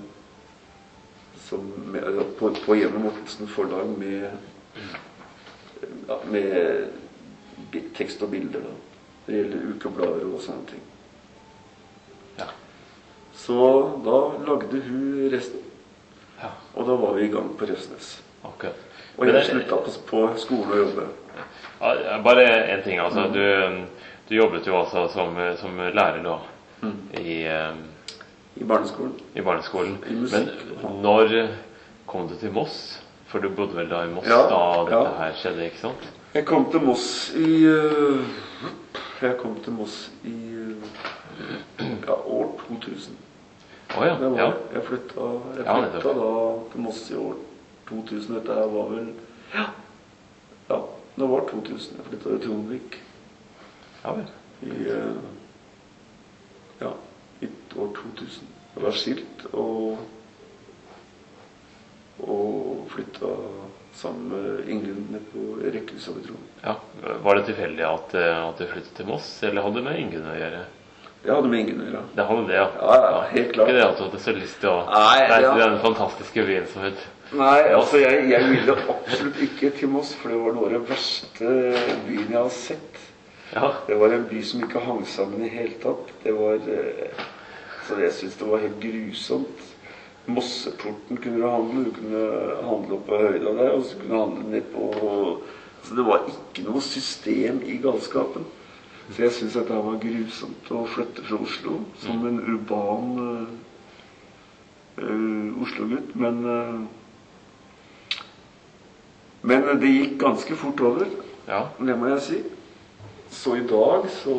B: som med, på, på Hjemme Mortensen forlag med, ja, med tekst og bilder da. Det gjelder ukeblader og sånne ting. Ja. Så da lagde hun resten. Ja. Og da var vi i gang på Revsnes. Okay. Og jeg sluttet på, på skolen å jobbe.
A: Ja, bare en ting, altså. Mm. Du, du jobbet jo også som, som lærer da. Mm. I, um,
B: I barneskolen.
A: I barneskolen. I Men når kom du til Moss? For du bodde vel da i Moss, ja, da dette ja. her skjedde, ikke sant?
B: Jeg kom til Moss i uh, Jeg kom til Moss i uh, ja, år to tusen.
A: Oh, ja.
B: Var,
A: ja.
B: Jeg flytta, jeg
A: ja,
B: flytta da til Moss i år to tusen. Dette her var vel Ja, ja det var to tusen. Jeg flytta til Trondvik.
A: Ja vel.
B: I uh, Ja, i år to tusen. Jeg var skilt og, og flyttet sammen med Ingunn ned på Rekkehuset ved Trond.
A: Ja, var det tilfeldig at, at du flyttet til Moss, eller hadde det med Ingunn å gjøre?
B: Det hadde med Ingunn å gjøre.
A: Det hadde det, ja.
B: Ja, ja, helt klart.
A: Ikke det at du hadde så lyst til å reise til den fantastiske byen som ut?
B: Nei, altså jeg, jeg ville absolutt ikke til Moss, for det var noe av det verste byen jeg har sett. Ja. Det var en by som ikke hang sammen i hele tatt. Det var, så jeg synes det var helt grusomt. Mosseporten kunne du handle, du kunne handle opp på høyda der, og så kunne du handle ned på... Så det var ikke noe system i galskapen. Så jeg synes at det var grusomt å flytte fra Oslo, som en urban uh, uh, Oslo-gutt, men... Uh, men det gikk ganske fort over,
A: ja.
B: Det må jeg si. Så i dag så...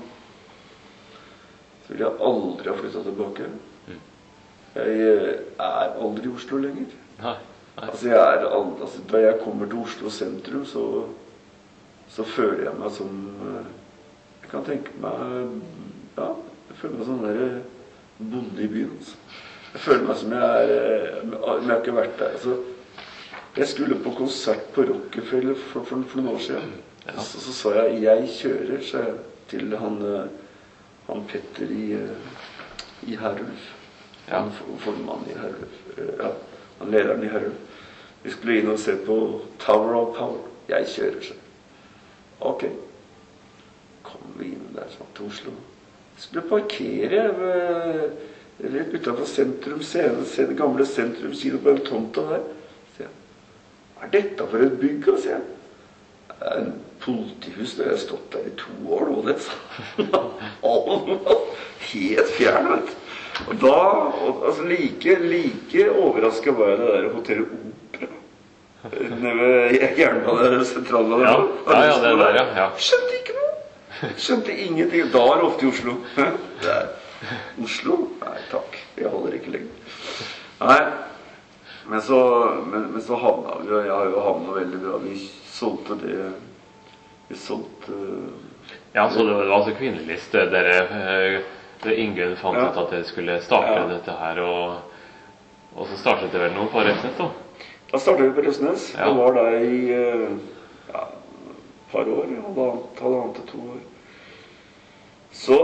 B: Så vil jeg aldri ha flyttet tilbake. Jeg er aldri i Oslo lenger.
A: Nei, nei.
B: Altså, jeg er aldri, altså, da jeg kommer til Oslo sentrum, så, så føler jeg meg som... Jeg kan tenke meg... Ja, jeg føler meg som den der bonde i byen. Altså. Jeg føler meg som jeg er... Men jeg har ikke vært der. Altså, jeg skulle på konsert på Rockefeller for, for, for noen år siden. Ja. Så, så sa jeg, jeg kjører, så jeg, til han, han Petter i, i Herulf. Ja. Han formann i Herulf. Ja, han lederen i Herulf. Vi skulle inn og se på Tower of Power. Jeg kjører, så. Ok. Kom vi inn der sånn til Oslo. Vi skulle parkere ved, litt utenfor sentrum, se det gamle sentrum, kino på en tomta der. Så jeg, hva er dette for et bygg, sier jeg? Det er en politihus, det har stått der i to år nå, det, sa. Helt fjern, vet du. Og da, og, altså like, like overrasket var jeg det der hotellet Opera nede ved jernbanesentralen.
A: Ja, ja, ja, det der, ja, ja.
B: Skjønte ikke noe. Skjønte ingenting. Da er det ofte i Oslo. Det er Oslo? Nei, takk. Jeg holder ikke lenger. Nei, men så, men, men så havna vi, og jeg har jo havnet veldig bra. Vi solgte det, vi solgte...
A: Ja, så det var altså kvinnelist, dere... Ingunn fant ja. Ut at dere skulle starte ja. Dette her, og, og så startet det vel noe på Røsnes, da?
B: Da startet vi på Røsnes. Ja. Jeg var der i ja, et par år, halvannet til to år. Så,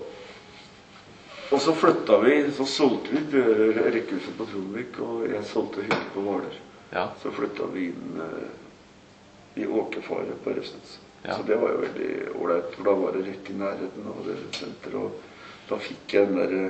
B: og så flyttet vi, så solgte vi rekkehuset på Tronvik, og jeg solgte hytte på Hvaler. Ja. Så flyttet vi inn uh, i Åkerfare på Røsnes. Ja. Så det var jo veldig ordentlig, for da var det rett i nærheten av det senter, og da fikk jeg den der,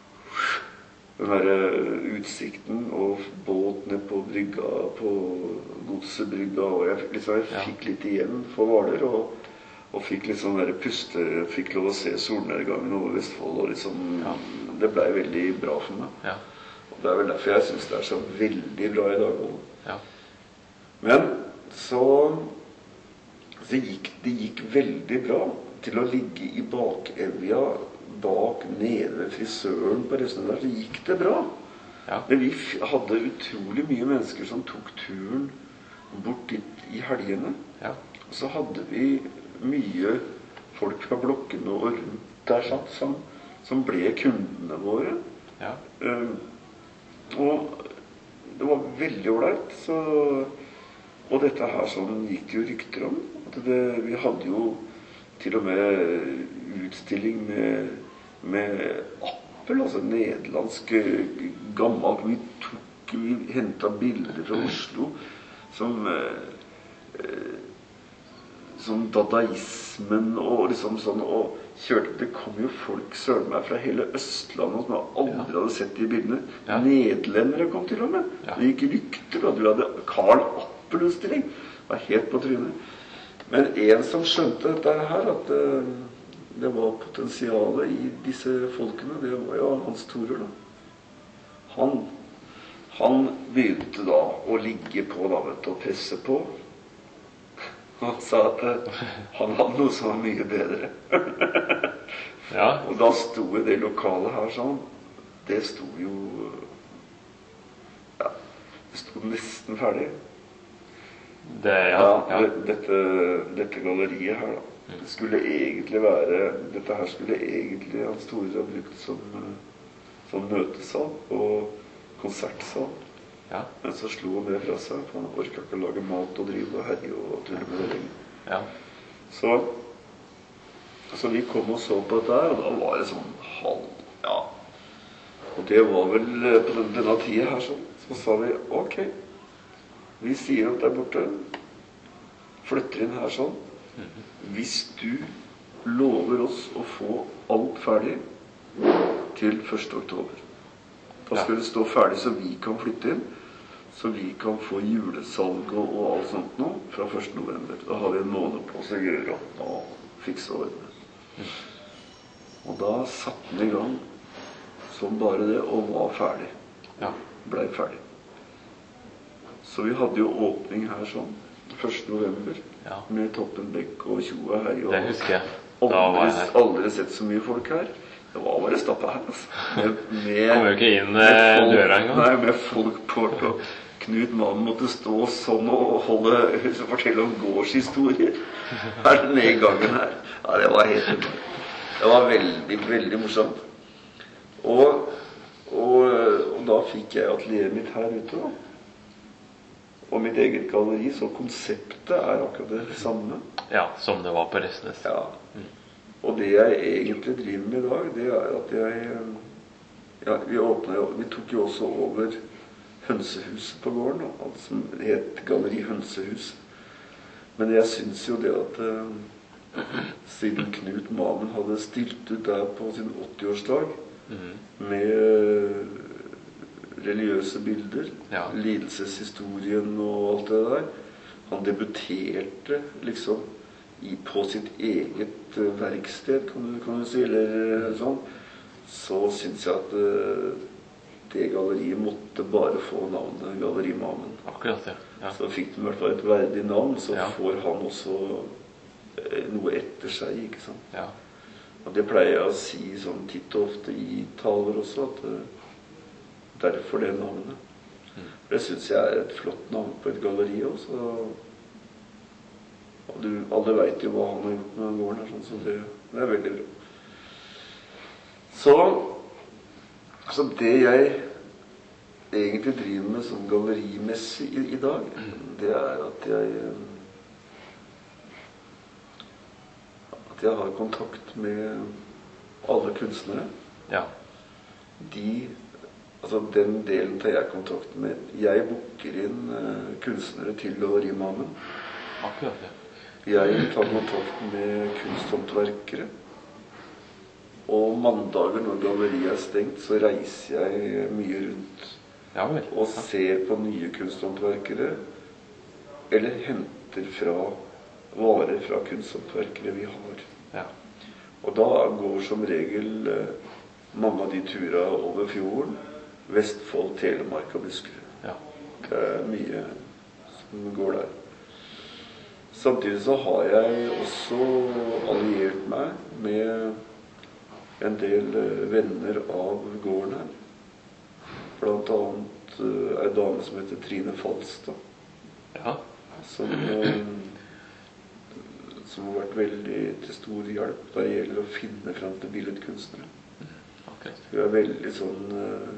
B: den der utsikten og båtene på brygga, på godsebrygga, og jeg, liksom, jeg ja. Fikk litt igjen for Hvaler, og, og fikk litt sånn der puste, fikk lov å se solnedgangen over Vestfold, og liksom, ja. Det ble veldig bra for meg. Ja. Og det er vel derfor jeg synes det er så veldig bra i dag. Ja. Men så, så gikk, det gikk veldig bra til å ligge i bakevja, bak nede ved frisøren på resten der, så gikk det bra. Ja. Men vi hadde utrolig mye mennesker som tok turen bort dit i helgene. Ja. Og så hadde vi mye folk fra blokkene og rundt der, sant, som, som ble kundene våre. Ja. Um, og det var veldig ordentlig, så... Og dette her sånn gikk jo rykter om. At det, vi hadde jo til og med utstilling med med Apple, altså nederlandsk gammelt. Vi tok, vi hentet bilder fra Oslo som eh, som dadaismen og liksom sånn, og kjørte, det kom jo folk søren meg fra hele Østlandet som jeg aldri ja. Hadde sett de bildene. Ja. Nederlendere kom til og med. Ja. Det gikk rykter at du hadde Karl Appel-utstilling. Det var helt på trynet. Men en som skjønte dette her, at uh, det var potensialet i disse folkene, det var jo Hans Thorer da. Han, han begynte da å ligge på da, vet du, og presse på. Han sa at uh, han hadde noe som var mye bedre. Ja. Og da sto det lokale her sånn, det sto jo, ja, det sto nesten ferdig.
A: Det, ja,
B: ja. Dette, dette galleriet her da. Det skulle egentlig være, dette her skulle egentlig Hans Thorer ha brukt som, som møtesal og konsertsal. Ja. Men så slo han det fra seg, for han orket ikke å lage mat og drive og herje og tulle med det lenger. Ja. Så, så vi kom og så på dette her, og da var det sånn halv, ja. Og det var vel på den, denne tiden her sånn, så sa vi, ok, vi sier at det er borte, flytter inn her sånn, hvis du lover oss å få alt ferdig til første oktober. Da skulle det stå ferdig så vi kan flytte inn. Så vi kan få julesalg og, og alt sånt nå fra første november. Da har vi en måned på oss å gjøre og fikse og ordne. Mm. Og da satte den i gang som bare det, og var ferdig.
A: Ja.
B: Ble ferdig. Så vi hadde jo åpning her sånn, første november, ja. Med Toppen Bekk og Tjoa hei. Og
A: det husker jeg.
B: Da var jeg her. Aldri sett så mye folk her. Det var bare stappet her, altså. Med, med,
A: Kommer jo ikke inn folk, døra en gang.
B: Nei, med folk på og Knut Mann måtte stå sånn og holde, fortelle om gårdshistorier. Her den i gangen her. Ja, det var helt Det var veldig, veldig morsomt. Og, og, og da fikk jeg atelieret mitt her ute, da. Og mitt eget galleri, så konseptet er akkurat det samme.
A: Ja, som det var på Røsnes.
B: Ja. Mm. Og det jeg egentlig driver med i dag, det er at jeg ja, vi, åpnet, vi tok jo også over hønsehuset på gården, alt som het Galleri Hønsehus. Men jeg synes jo det at uh, siden Knut Mamen hadde stilt ut der på sin åtti-årsdag mm. med uh, religiøse bilder, ja. Lidelseshistorien og alt det der, han debuterte liksom I, på sitt eget uh, verksted, kan du, kan du si, eller uh, sånn, så synes jeg at uh, det galleriet måtte bare få navnet Galleri Mamen.
A: Akkurat, ja. Ja.
B: Så fikk den I hvert fall et verdig navn, så
A: ja.
B: Får han også uh, noe etter seg, ikke sant?
A: Ja.
B: Og det pleier jeg å si sånn titt og ofte I taler også, at uh, derfor det navnet. Mm. Det synes jeg er et flott navn på et galleri også, og du, alle vet jo hva han har gjort med gården her, sånn, så det, det er veldig bra. Så, så det jeg egentlig driver med som gallerimessig I, I dag, det er at jeg at jeg har kontakt med alle kunstnere. Ja. De, altså den delen tar jeg kontakt med. Jeg booker inn uh, kunstnere til Galleri Mamen.
A: Akkurat, ja.
B: Jeg tar kontakt med kunsthåndverkere. Og mandager når galleriet er stengt, så reiser jeg mye rundt.
A: Ja, vel.
B: Og ser på nye kunsthåndverkere, eller henter fra varer fra kunsthåndverkere vi har. Ja. Og da går som regel eh, mange av de turer over fjorden, Vestfold, Telemark og Buskerud. Ja. Det er mye som går der. Samtidig så har jeg også alliert meg med en del venner av gården her. Blant annet en dame som heter Trine Falstad. Ja. Som, som har vært veldig til stor hjelp da det gjelder å finne frem til billedkunstnere. Okay. Hun er veldig sånn,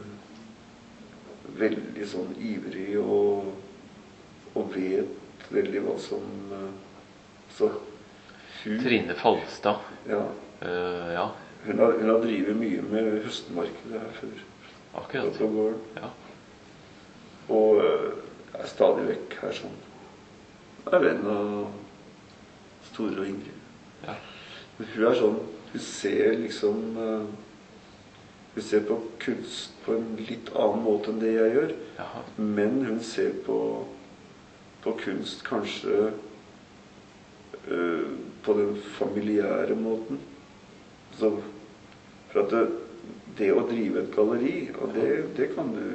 B: veldig sånn ivrig og, og vet veldig hva som så hun,
A: Trine Falstad
B: ja,
A: uh, ja.
B: Hun, har, hun har drivet mye med høstmarkedet her før
A: akkurat
B: på gården
A: ja.
B: Og uh, er stadig vekk her sånn er venn av Store og Ingrid ja. Men hun er sånn hun ser liksom uh, hun ser på kunst på en litt annen måte enn det jeg gjør Jaha. Men hun ser på på kunst kanskje uh, på den familiære måten. Så for at det, det å drive et galleri, og det, det kan du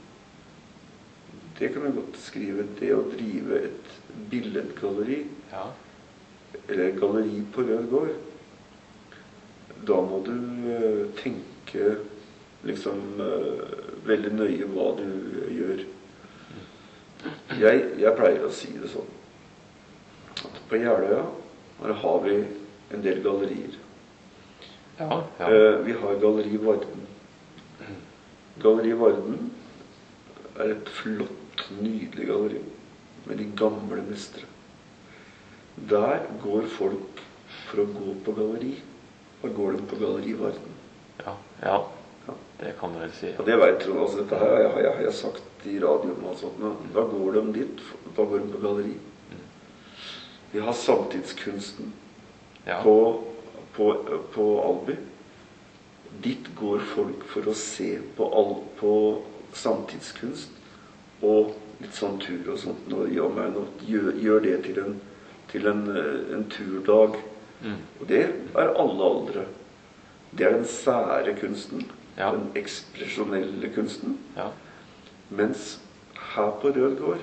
B: det kan du godt skrive, det å drive et billedgalleri, ja. Eller et galleri på Rød gård, da må du uh, tenke liksom uh, veldig nøye hva du gjør. Jeg, jeg pleier å si det sånn at på Jeløya her har vi en del gallerier ja, ja. Uh, vi har Galleri Varden Galleri Varden er et flott, nydelig galleri med de gamle mestre der går folk for å gå på galleri og går de på Galleri Varden
A: ja, ja det kan du vel si ja.
B: Og det vet du, altså dette her har jeg, jeg, jeg sagt I radioen og sånt, men da går de dit, da går de på galleri. Mm. Vi har samtidskunsten ja. på, på, på Alby. dit går folk for å se på, all, på samtidskunst og litt sånn tur og sånt. Og ja, men, gjør, gjør det til en, til en, en turdag. Mm. Og det er alle aldre. Det er den sære kunsten, ja. Den ekspresjonelle kunsten. Ja. Mens her på Rød gård,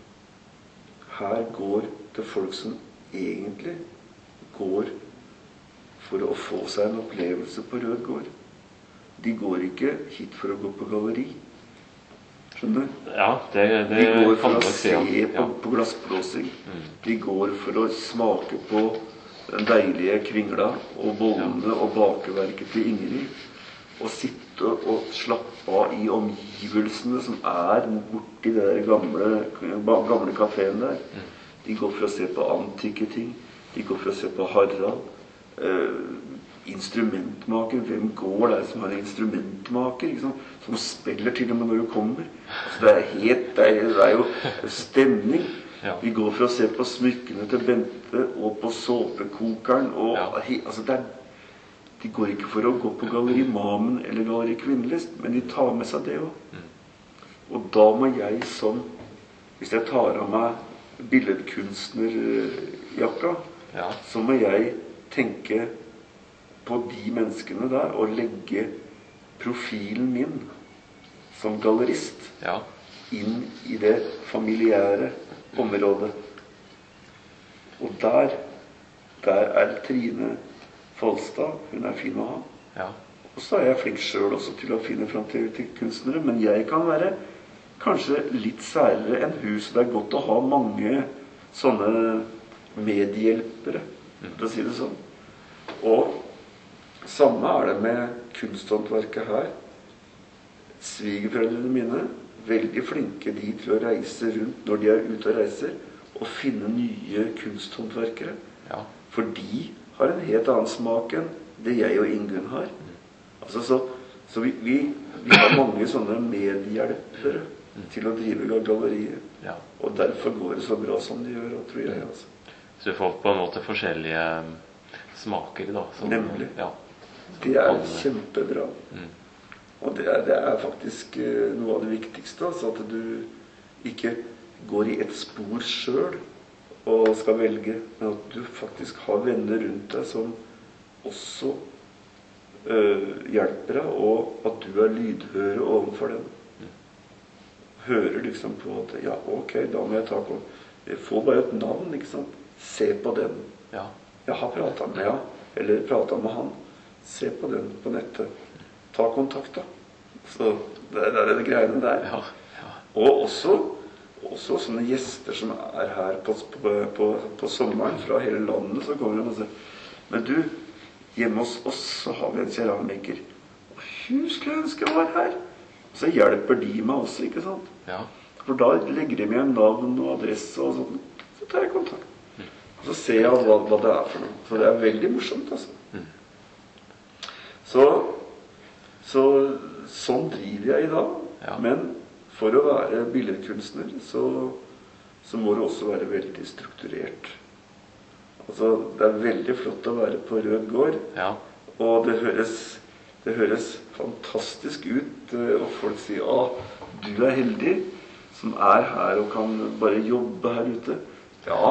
B: her går det folk som egentlig går for å få seg en opplevelse på Rød gård. De går ikke hit for å gå på galleri. Skjønner du?
A: Ja, det, det
B: de går for å
A: se
B: si, ja. på, på glassblåsing. Mm. De går for å smake på den deilige kringla og bollene ja. Og bakeverket til Ingrid. Og sitte og slappe av i omgivelsene som er borti det der gamle, gamle kaféen der. Mm. De går for å se på antikke ting. De går for å se på Harald. Uh, instrumentmaker. Hvem går der som har en instrumentmaker? Ikke sant? Som spiller til og med når du kommer. Altså, det er helt, det er, det er jo stemning. Ja. Vi går for å se på smykkene til Bente og på såpekokeren. Og, ja. he, altså, det er, de går ikke for å gå på Galleri Mamen eller Galleri Kvinnelist, men de tar med seg det også. Mm. Og da må jeg som, hvis jeg tar av meg billedkunstnerjakka, ja. Så må jeg tenke på de menneskene der og legge profilen min som gallerist ja. Inn i det familiære området. Og der, der er Trine Falstad, hun er fin å ha. Ja. Og så er jeg flink selv også til å finne frem til, til kunstnere, men jeg kan være kanskje litt særligere enn hun, så det er godt å ha mange sånne medhjelpere, for å si det sånn. Og samme er det med kunsthåndverket her. Svigerforeldrene mine, veldig flinke de til å reise rundt når de er ute og reiser, og finne nye kunsthåndverkere. Ja. For de har en helt annen smak enn det jeg og Ingunn har. Altså, så så vi, vi, vi har mange sånne medhjelpere til å drive galleriet. Ja. Og derfor går det så bra som de gjør, tror jeg. Altså.
A: Så du får på en måte forskjellige smaker da? Som,
B: nemlig.
A: Ja,
B: det er kjempebra. Mm. Og det er, det er faktisk noe av det viktigste, altså at du ikke går i et spor selv og skal velge, men at du faktisk har venner rundt deg som også øh, hjelper deg, og at du er lydhøre overfor dem. Mm. Hører liksom på at, ja, ok, da må jeg ta kontakt. Jeg får bare et navn, ikke sant? Se på den. Ja. Jeg har pratet med ja, eller pratet med han. Se på den på nettet. Ta kontakt da. Så det, det er det greiene der. Ja. Ja. Og også også sånne gjester som er her på, på, på, på sommeren fra hele landet, så kommer de og sier, men du, hjemme hos oss så har vi en keramiker. Og hun skulle ønske jeg var her. Og så hjelper de meg også, ikke sant? Ja. For da legger de med navn og adresse og sånn. Så tar jeg kontakt. Mm. Og så ser jeg hva, hva det er for noe. Så det er veldig morsomt, altså. Mm. Så, så sånn driver jeg i dag. Ja. Men for å være billedkunstner, så, så må det også være veldig strukturert. Altså, det er veldig flott å være på Rød gård, ja. Og det høres, det høres fantastisk ut, og folk sier, «Å, du er heldig som er her og kan bare jobbe her ute.» Ja.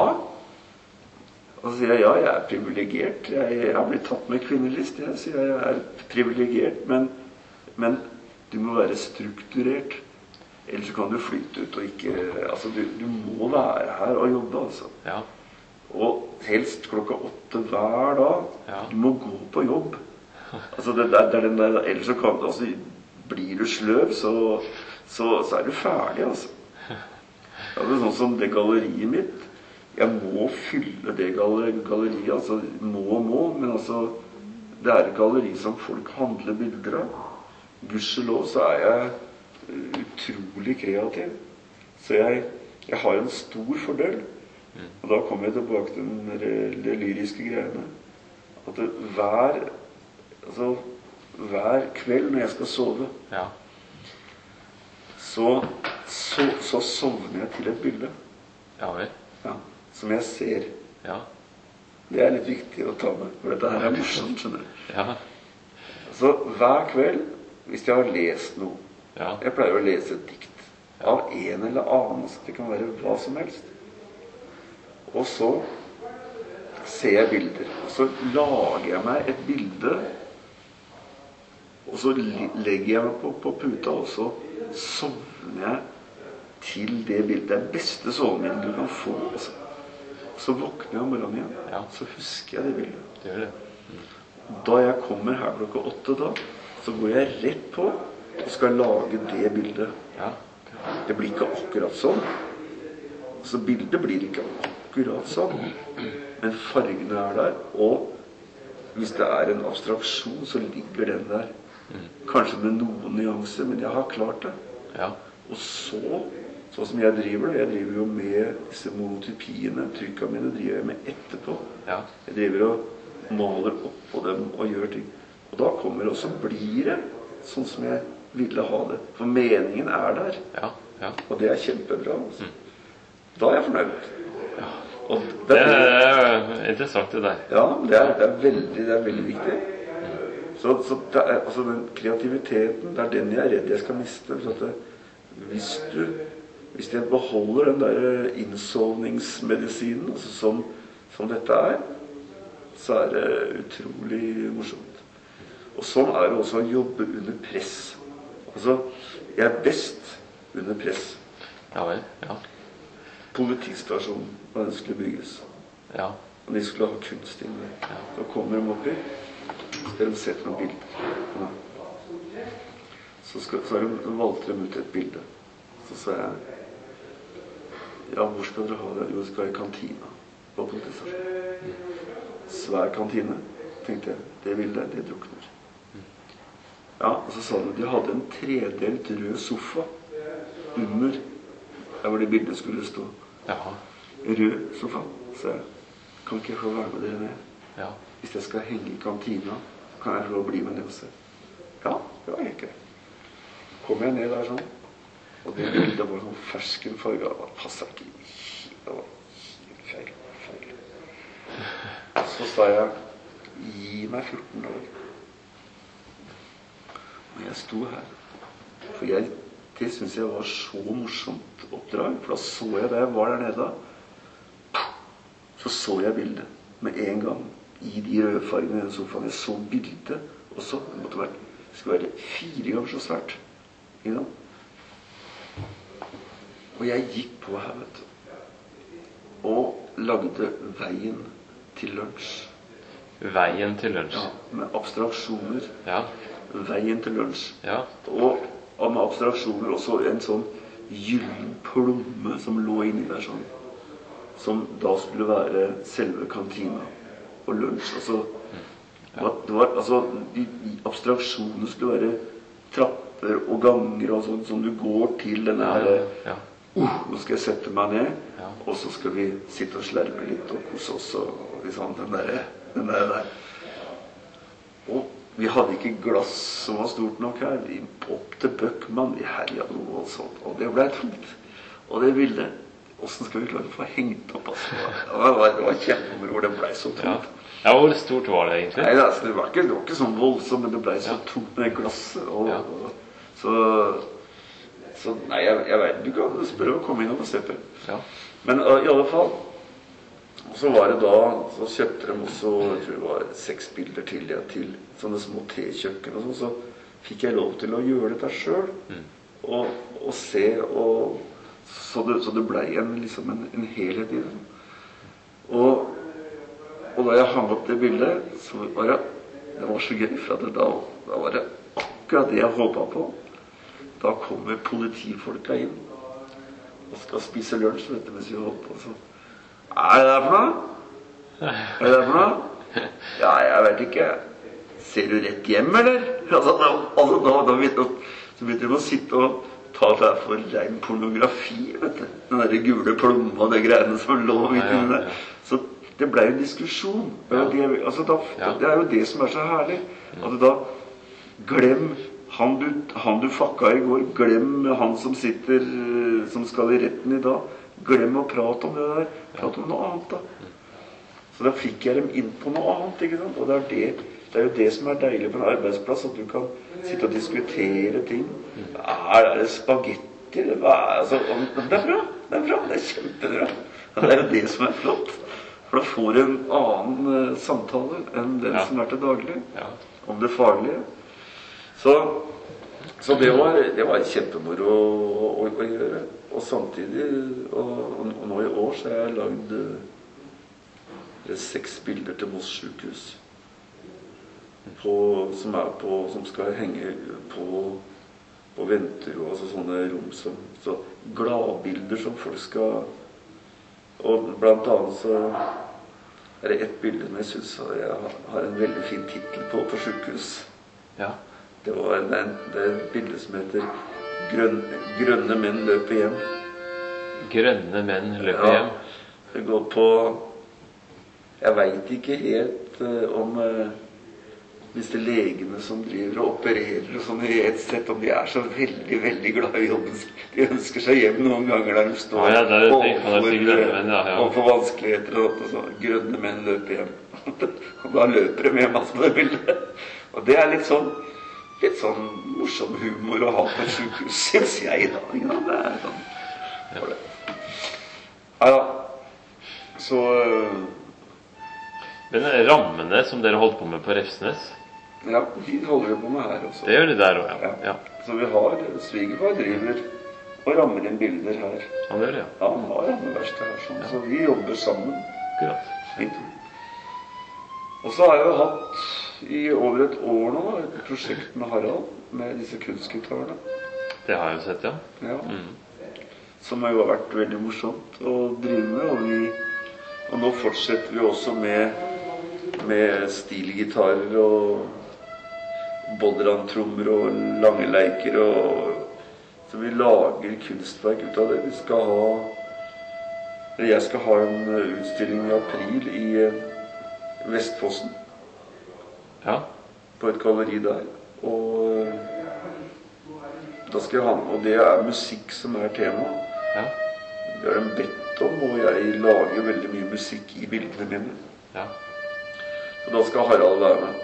B: Og så sier jeg, ja, jeg er privilegert. Jeg, jeg har blitt tatt med kvinnelist. Jeg sier jeg er privilegert, men, men du må være strukturert. Ellers så kan du flytte ut og ikke, altså du, du må være her og jobbe, altså. Ja. Og helst klokka åtte hver dag. Ja. Du må gå på jobb. Altså det, det er den der, ellers så kan du, altså, blir du sløv, så, så, så er du ferdig, altså. Det er sånn som det galleriet mitt. Jeg må fylle det galleriet, altså må og må, men altså, det er et galleri som folk handler bilder av. Gudskjelov så er jeg utrolig kreativ. Så jeg, jeg har en stor fordel. Mm. Og da kommer jeg tilbake til den, de lyriske greiene. At det, hver, altså, hver kveld når jeg skal sove, ja. så, så, så sovner jeg til et bilde.
A: Ja, vel.
B: Ja, som jeg ser.
A: Ja.
B: Det er litt viktig å ta med, for dette her er morsomt, skjønner du.
A: Ja.
B: Så hver kveld, hvis jeg har lest noe,
A: Ja.
B: jeg pleier å lese et dikt, av en eller annen, så det kan være hva som helst. Og så ser jeg bilder, og så lager jeg meg et bilde, og så legger jeg meg på, på puta, og så sovner jeg til det bildet. Det er det beste sovemiddelet du kan få, altså. Så våkner jeg om morgenen igjen,
A: Ja.
B: så husker jeg det bildet.
A: Det gjør det.
B: Da jeg kommer her klokka åtte da, så går jeg rett på og skal lage det bildet.
A: Ja.
B: Det blir ikke akkurat sånn. Så bildet blir ikke akkurat sånn. Men fargene er der, og hvis det er en abstraksjon, så ligger den der. Kanskje med noen nyanser, men jeg har klart det.
A: Ja.
B: Og så, sånn som jeg driver det, jeg driver jo med disse monotypiene, trykka mine driver jeg med etterpå.
A: Ja.
B: Jeg driver og maler opp på dem og gjør ting. Og da kommer det, og så blir det sånn som jeg ville ha det. For meningen er der.
A: Ja. Ja.
B: Og det er kjempebra. Altså. Da er jeg fornøyd.
A: Ja.
B: Og
A: Det
B: det er,
A: er interessant det der.
B: ja, det er, det er, veldig, det er veldig viktig. Så, så det er, altså den kreativiteten, det er den jeg er redd jeg skal miste. For at det, hvis du hvis jeg beholder den der innsovningsmedisinen, altså som, som dette er, så er det utrolig morsomt. Og sånn er det også å jobbe under press. Altså, jeg er best under press.
A: Ja vel. Ja.
B: Politistasjonen, da den skulle bygges.
A: Ja.
B: Og de skulle ha kunst inn der. Så kommer de opp i, så skal de sette noen bilder. Ja. Så, skal, så har de, valgte de ut et bilde. Så sa jeg, ja, hvor skal dere ha det? Jo, det skal være i kantina på politistasjonen. Svær kantine, tenkte jeg. Det bildet, det drukner. Ja, og så sa de, de hadde en tredelt rød sofa under der hvor det bildet skulle stå.
A: Jaha.
B: Rød sofa. Så jeg, kan ikke jeg få være med dere ned?
A: Ja.
B: Hvis jeg skal henge i kantina, kan jeg få bli med ned og se. Ja, det var helt greit. Kom jeg ned der sånn, og det bildet var sånn fersken farge, det passet ikke, det var helt feil, feil. Så sa jeg, gi meg fjorten dager. Og jeg sto her, for jeg, det synes jeg var så morsomt oppdrag, for da så jeg da jeg var der nede, så så jeg bildet med en gang i de røde fargene i den sofaen. Jeg så bildet også, det måtte være, det skulle være fire ganger så svært. Ikke sant? Og jeg gikk på her, vet du, og lagde veien til lunsj.
A: Veien til lunsj.
B: Ja, med abstraksjoner.
A: Ja.
B: Veien til lunsj.
A: Ja.
B: Og, og med abstraksjoner også en sånn gyllen plomme som lå inni der sånn. Som da skulle være selve kantina og lunsj. Altså, det var, det var, altså de, de abstraksjonene skulle være trapper og ganger og sånn, som du går til denne her,
A: Ja.
B: uh, nå skal jeg sette meg ned,
A: Ja.
B: og så skal vi sitte og slerpe litt og kose oss og liksom, den der, den der, der. Og vi hadde ikke glass som var stort nok her. Vi opp til Bøckmann, vi herja noe og sånt, og det ble tomt. Og det ville, hvordan skal vi klare å få hengt opp? Altså? Det var, det var kjempemoro, det ble så
A: Ja.
B: tomt.
A: Ja, hvor stort var det egentlig?
B: Nei, altså, det, var ikke, det var ikke sånn voldsomt, men det ble så
A: Ja.
B: tomt med glasset. Og,
A: Ja.
B: og, så, så nei, jeg, jeg vet, du kan spørre å komme inn og se på.
A: Ja.
B: Men uh, i alle fall, og så var det da, så kjøpte de også, jeg tror det var seks bilder til, ja, til sånne små tekjøkken og sånn, så fikk jeg lov til å gjøre dette selv,
A: Mm.
B: og, og se, og så det, så det ble en, liksom en, en helhet i det. Og, og da jeg hang opp det bildet, så var det, det var så gøy, for at det, da, da var det akkurat det jeg håpet på. Da kommer politifolka inn, og skal spise lunsj, vet du, mens vi holdt på, så hva er det der for noe? Hva er det der for noe? Ja, jeg vet ikke. Ser du rett hjem, eller? Altså, da, altså, da, da begynte, så begynte de å sitte og ta det her for ren pornografi, vet du. Den der gule plommen og de greiene som lå midt
A: Ja, ja,
B: inne der.
A: ja.
B: Så det ble en diskusjon. Det,
A: Ja.
B: det, altså, da,
A: Ja.
B: det er jo det som er så herlig. Altså, da, glem han du, han du fucka i går, glem han som sitter, eh, som skal i retten i dag. Glem å prate om det der. Prate om noe annet, da. Så da fikk jeg dem inn på noe annet, ikke sant? Og det er det Det er jo det som er deilig på en arbeidsplass, at du kan sitte og diskutere ting. Er det spagetti? Hva er, altså, det er bra, det er bra, det er kjempebra. Det er jo det som er flott. For da får du en annen uh, samtale enn den ja. som er til daglig. Ja. Om det faglige. Så, så det, var, det var kjempemoro å, å, å gjøre. Og samtidig, og, og nå i år, så har jeg lagd uh, seks bilder til Moss sykehus. På, som, er på, som skal henge på, på venterom, altså sånne rom som så gladbilder som folk skal. Og blant annet så er det et bilde som jeg synes jeg har en veldig fin titel på på sykehus. Ja. Det var det er, det er et bilde som heter Grønne, grønne menn løper hjem.
A: Grønne menn løper
B: ja,
A: hjem?
B: Det går på jeg vet ikke helt uh, om uh, disse legene som driver og opererer og sånn i et sett, om de er så veldig, veldig glad i jobben. De ønsker seg hjem noen ganger der de står
A: ja, ja, det er,
B: overfor,
A: si menn, ja, ja.
B: overfor vanskeligheter og, og så grønne menn løper hjem. Og da løper de hjem altså det bildet. Og det er litt sånn litt sånn morsom humor å ha på et sykehus, synes jeg da. Ja, det er sånn. Ja, ja. Så
A: Men rammene som dere holdt på med på Refsnes?
B: Ja, de holder vi på med her også.
A: Det gjør de der også, ja.
B: ja. ja. Så vi har, svigerfar driver og rammer inn bilder her.
A: Han gjør det, ja.
B: Ja, han har rammeverksted her, sånn. Ja. Så vi jobber sammen.
A: Akkurat.
B: Og så har jeg jo hatt i over et år nå et prosjekt med Harald, med disse kunstgitarene.
A: Det har jeg jo sett, ja.
B: Ja.
A: Mm.
B: Som har jo vært veldig morsomt å drive med, og vi og nå fortsetter vi også med, med stilgitarer og Boldran-trommer og lange leiker. Og, så vi lager kunstverk ut av det. Vi skal ha, jeg skal ha en utstilling i april i Vestfossen.
A: Ja.
B: På et galleri der. Og da skal jeg ha med, og det er musikk som er tema.
A: Ja.
B: Det har de bedt om, og jeg lager veldig mye musikk i bildene mine.
A: Ja.
B: Så da skal Harald være med.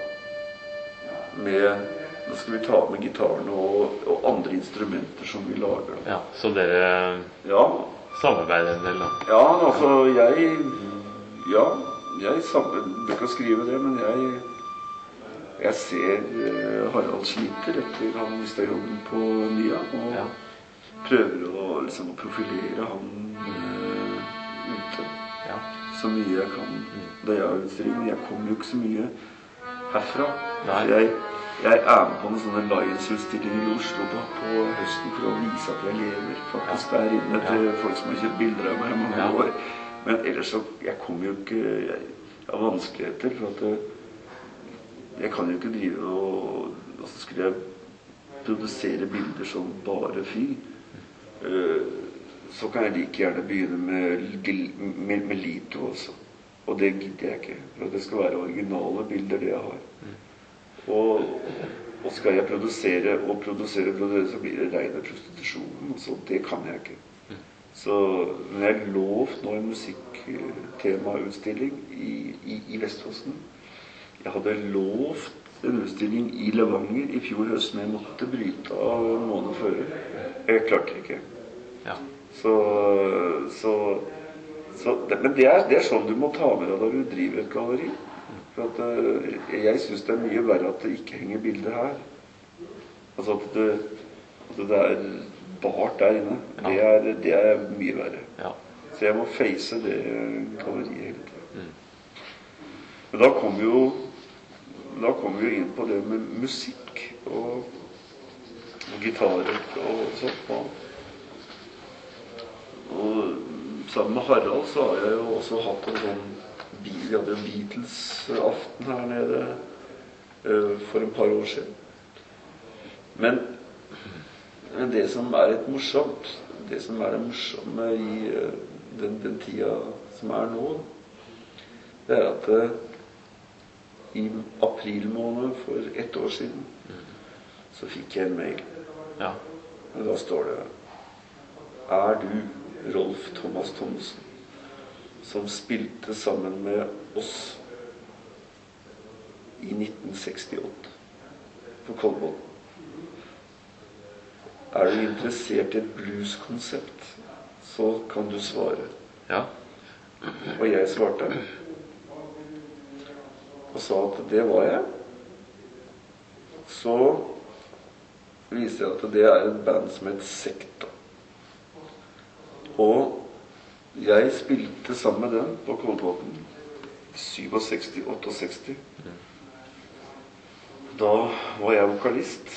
B: med. Da skal vi ta med gitarene og, og andre instrumenter som vi lager. Da.
A: Ja, så dere
B: ja.
A: samarbeider en del da?
B: Ja, altså jeg... Ja, jeg samarbeider ikke å skrive det, men jeg... Jeg ser uh, Harald sliter etter han mistet jobben på Nya, og ja. prøver å, liksom, å profilere han uh, ute ja. så mye jeg kan. Mm. Da jeg har utstilling, jeg kommer jo ikke så mye herfra. Jeg, jeg er med på en sånn Lions-utstilling i Oslo på, på høsten for å vise at jeg lever faktisk ja. der inne til ja. folk som har kjøpt bilder av meg i mange ja. år. Men ellers så, jeg kommer jo ikke, jeg, jeg har vanskeligheter for at det, jeg kan jo ikke drive og, og så skulle jeg produsere bilder som bare fy. Uh, så kan jeg like gjerne begynne med, med, med Lito også. Og det gidder jeg ikke, for det skal være originale bilder det jeg har. Og, og skal jeg produsere og produsere og produsere, så blir det rene prostitusjon, så det kan jeg ikke. Så, men jeg har lovt nå en musikktema-utstilling i, i, i Vestfossen. Jeg hadde lovt en utstilling i Levanger i fjor høst, men jeg måtte bryte av en måned før. Jeg klarte ikke.
A: Ja.
B: Så, så, så det, men det er, det er sånn du må ta med deg når du driver et galleri. For at, uh, jeg synes det er mye verre at det ikke henger bilder her. Altså at det, at det er bart der inne. Ja. Det, er, det er mye verre. Ja. Så jeg må face det galleriet hele tiden. Mm. Men da kommer jo Da kommer vi jo inn på det med musikk og, og gitarer og sånt. Og, og sammen med Harald så har jeg jo også hatt en sånn Vi hadde en Beatles-aften her nede uh, for en par år siden. Men, men det som er litt morsomt, det som er det morsomme i uh, den, den tida som er nå, det er at uh, i april måned for ett år siden så fikk jeg en mail. Ja. Og da står det: Er du Rolf Thomas Thomsen, som spilte sammen med oss i nitten sekstiåtte på Kolbotn. Er du interessert i et blueskonsept, så kan du svare.
A: Ja.
B: Og jeg svarte. Og sa at det var jeg. Så viser jeg at det er et band som heter Sekta. Og jeg spilte sammen med dem på Kolbotn sekstisju, sekstisåtte. Da var jeg vokalist.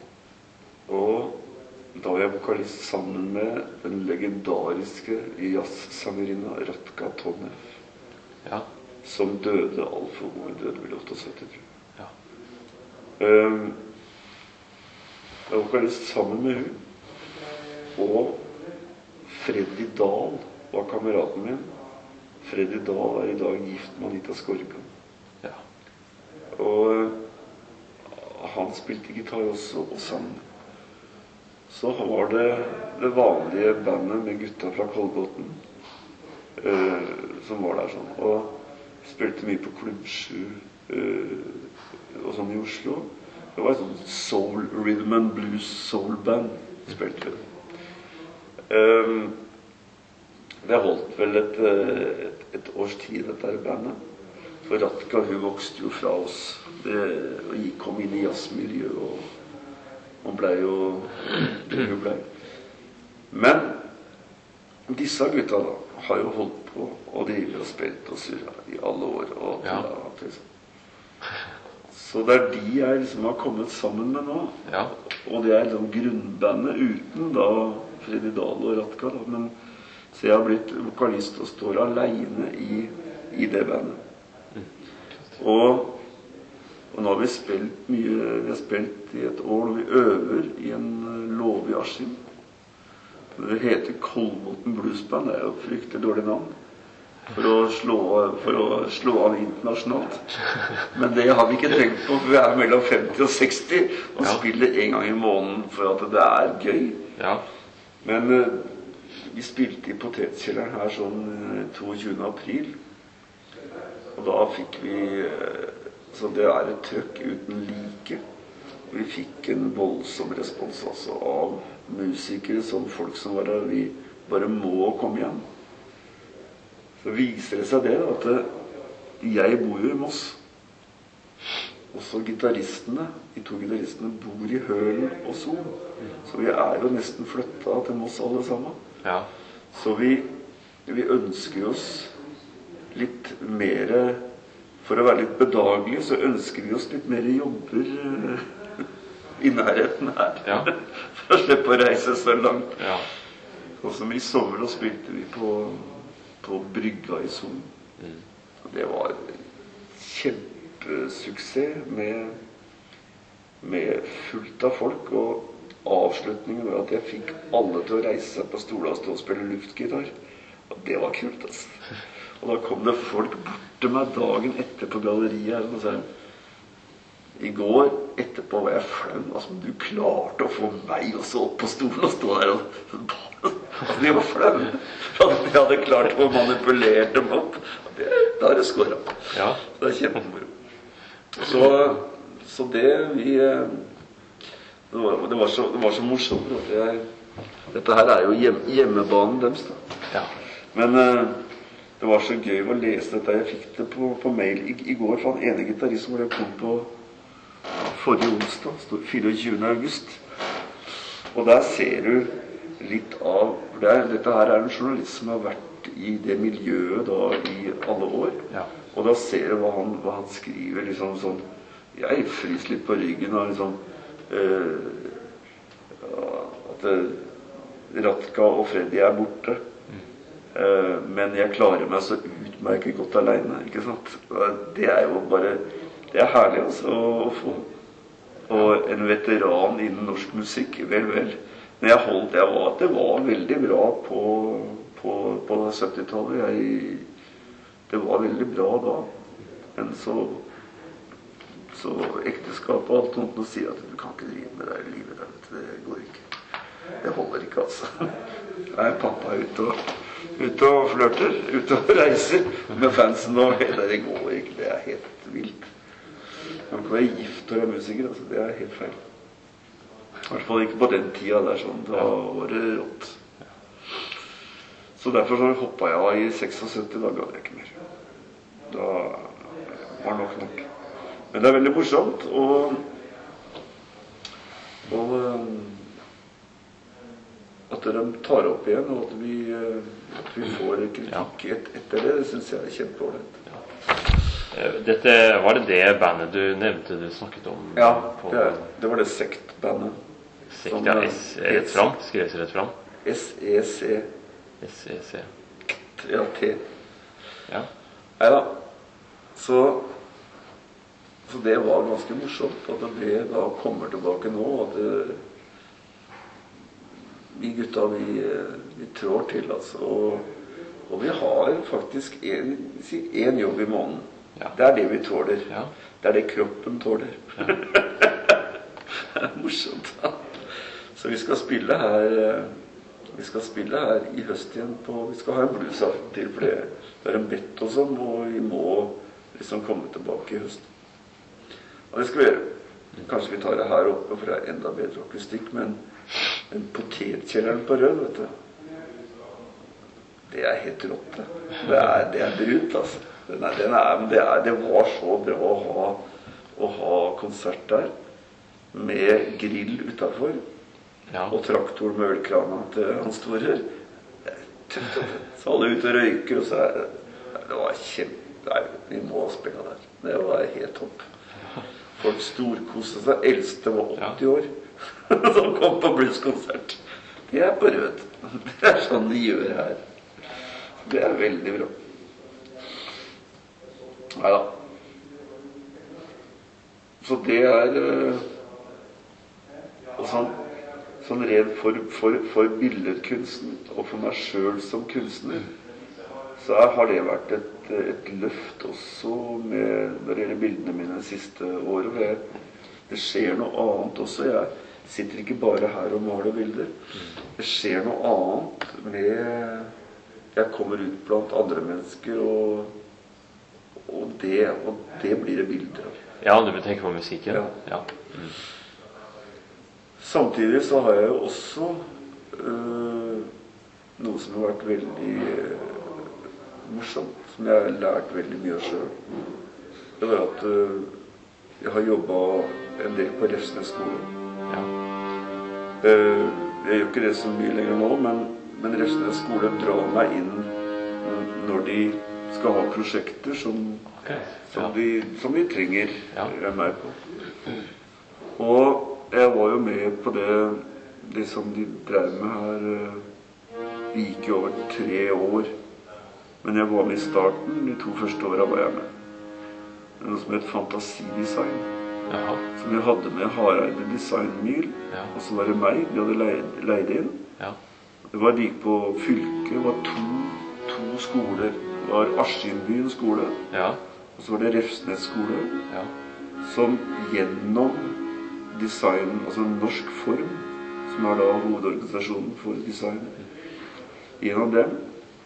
B: Og da var jeg vokalist sammen med den legendariske jazzsangerinna Ratka Tonev.
A: Ja.
B: Som døde altfor ung. Døde vel syttiåtte, tror jeg.
A: Ja.
B: Um, jeg var vokalist sammen med hun. Og Freddy Dahl var kameraten min. Freddy Dahl er i dag gift med Anita Skorgan.
A: Ja.
B: Og han spilte gitar også, og sang. Så var det det vanlige bandet med gutta fra Kolbotn uh, som var der sånn. Og spilte mye på Klubb sju uh, og sånn i Oslo. Det var et sånn soul, rhythm and blues soul band spilte vi. Um, det holdt vel et, et, et års tid, dette her bandet. For Ratka, hun vokste jo fra oss. Det, og kom inn i jazzmiljøet, og hun ble jo det hun ble. Men disse gutta da, har jo holdt på og driver og spilt og surret i alle år. Og,
A: ja.
B: Ja, så det er de jeg liksom har kommet sammen med nå.
A: Ja.
B: Og det er liksom grunnbandet uten da Freddy Dahl og Ratka da. Men, så jeg har blitt vokalist og står alene i, i det bandet. Og, og nå har vi spilt mye, vi har spilt i et år når vi øver i en låve i Askim. Det heter Kolbotn Blues Band, det er jo et fryktelig dårlig navn. For å, slå, for å slå av internasjonalt. Men det har vi ikke tenkt på, for vi er mellom femti og seksti og ja. Spiller en gang i måneden for at det er gøy.
A: Ja. Men
B: uh, vi spilte i Potetkjelleren her sånn toogtjuende april. Og da fikk vi uh, så det er et trøkk uten like. Og vi fikk en voldsom respons altså, av musikere som folk som var der. Vi bare må komme igjen. Så viser det seg det at jeg bor jo i Moss. Også gitaristene, de to gitaristene bor i Hølen og Son. Så vi er jo nesten flyttet til Moss alle sammen.
A: Ja.
B: Så vi, vi ønsker oss litt mer, for å være litt bedagelig, så ønsker vi oss litt mer jobber i nærheten her. Ja. For å slippe å reise så langt. Ja. Og som i sommer da spilte vi på på Brygga i Son. Mm. Det var kjempesuksess med, med fullt av folk, og avslutningen var at jeg fikk alle til å reise seg på stolen og stå og spille luftgitar. Og det var kult, altså. Og da kom det folk bort til meg dagen etter på galleriet her, og sa i går etterpå var jeg flau, altså, du klarte å få meg også opp på stolen og stå der og altså, de var flau. At de hadde klart å manipulere dem opp. Det, da er det skåret. Ja. Det er kjempemoro. Så, så det vi det var, det var, så, det var så morsomt at jeg, dette her er jo hjem, hjemmebanen deres da. Ja. Men det var så gøy å lese dette. Jeg fikk det på, på mail i, i går fra en ene gitarist hvor jeg kom på forrige onsdag, fireogtjuende august. Og der ser du litt av, for det er, dette her er en journalist som har vært i det miljøet da i alle år. Ja. Og da ser du hva han, hva han skriver, liksom sånn, jeg fryser litt på ryggen og liksom, eh, at eh, Ratka og Freddy er borte. Mm. Eh, men jeg klarer meg så utmerket godt alene, ikke sant? Det er jo bare, det er herlig altså å få. Og en veteran innen norsk musikk, vel, vel. Men jeg holdt, jeg var, det var veldig bra på, på, på syttitallet. Det var veldig bra da. Men så, så ekteskap og alt sånt, og sier at du kan ikke drive med det i livet der. Det går ikke. Det holder ikke, altså. Nei, pappa er ute og, ute og flørter, ute og reiser med fansen, og det går ikke. Det er helt vilt. kan ikke være gift og være musiker, altså. Det er helt feil. I hvert fall ikke på den tida der, sånn. Da var det rått. Så derfor så hoppet jeg av i seksogsytti, da gadd jeg ikke mer. Da var nok nok. Men det er veldig morsomt, og, og at de tar opp igjen, og at vi, at vi får kritikk et, etter det, det synes jeg er kjempeålreit.
A: Dette, var det det bandet du nevnte du snakket om?
B: Ja, det, det var det sektbandet.
A: Sekt, ja, S, rett fram, skrevet rett fram.
B: S E C.
A: S E C.
B: Ja, T.
A: Ja.
B: Neida. Så, så det var ganske morsomt at det da kommer tilbake nå, at det, vi gutta, vi, vi trår til, altså. Og, og vi har faktisk en, en jobb i måneden.
A: Ja.
B: Det er det vi tåler.
A: Ja.
B: Det er det kroppen tåler. Ja. Det er morsomt, da. Så vi skal spille her Vi skal spille her i høst igjen på, vi skal ha en bluesaften til, for det, det er en bett og sånn, og vi må liksom komme tilbake i høst. Og det skal vi gjøre. Kanskje vi tar det her oppe, for det er enda bedre akustikk, men den potetkjelleren på Rød, vet du, det er helt rått, det. Det er, det er brunt, altså. Den er, den er, det, er, det var så bra å ha, å ha konsert der, med grill utenfor. Ja. Og traktoren med ølkrana til hans store. Så alle ut og røyker, og så er det, det var kjempe, nei, vi må spille der. Det var helt topp. Folk storkoste seg, eldste var åtti år, som kom på blueskonsert. Det er på Rød. Det er sånn de gjør her. Det er veldig bra. Neida. Så det er og sånn sånn redd for, for, for billedkunsten, og for meg selv som kunstner, så har det vært et, et løft også med, når det gjelder bildene mine de siste året. Jeg, det skjer noe annet også. Jeg sitter ikke bare her og maler bilder. Det skjer noe annet med jeg kommer ut blant andre mennesker, og, og, det, og det blir det bilder av.
A: Ja, du vil tenke på musikken?
B: Ja.
A: Ja. Mm.
B: Samtidig så har jeg jo også øh, noe som har vært veldig øh, morsomt, som jeg har lært veldig mye av selv. Det var at øh, jeg har jobbet en del på Refsnes skole.
A: Ja.
B: Uh, jeg gjør ikke det så mye lenger nå, men, men Refsnes skole drar meg inn når de skal ha prosjekter som, okay. som, ja. de, som de trenger ja. meg på. Og jeg var jo med på det, det som de drev med her. Det gikk jo over tre år. Men jeg var med i starten, de to første årene var jeg med. Det er noe som het Fantasidesign. Jaha. Som jeg hadde med Hareide Designmyl. Ja. Og så var det meg, de hadde leid, leid inn. Ja. Det var like på fylket, det var to, to skoler. Det var Askindbyen skole, ja. Og så var det Refsnes skole. Ja. Som gjennom design, altså Norsk Form, som er da hovedorganisasjonen for design. En av dem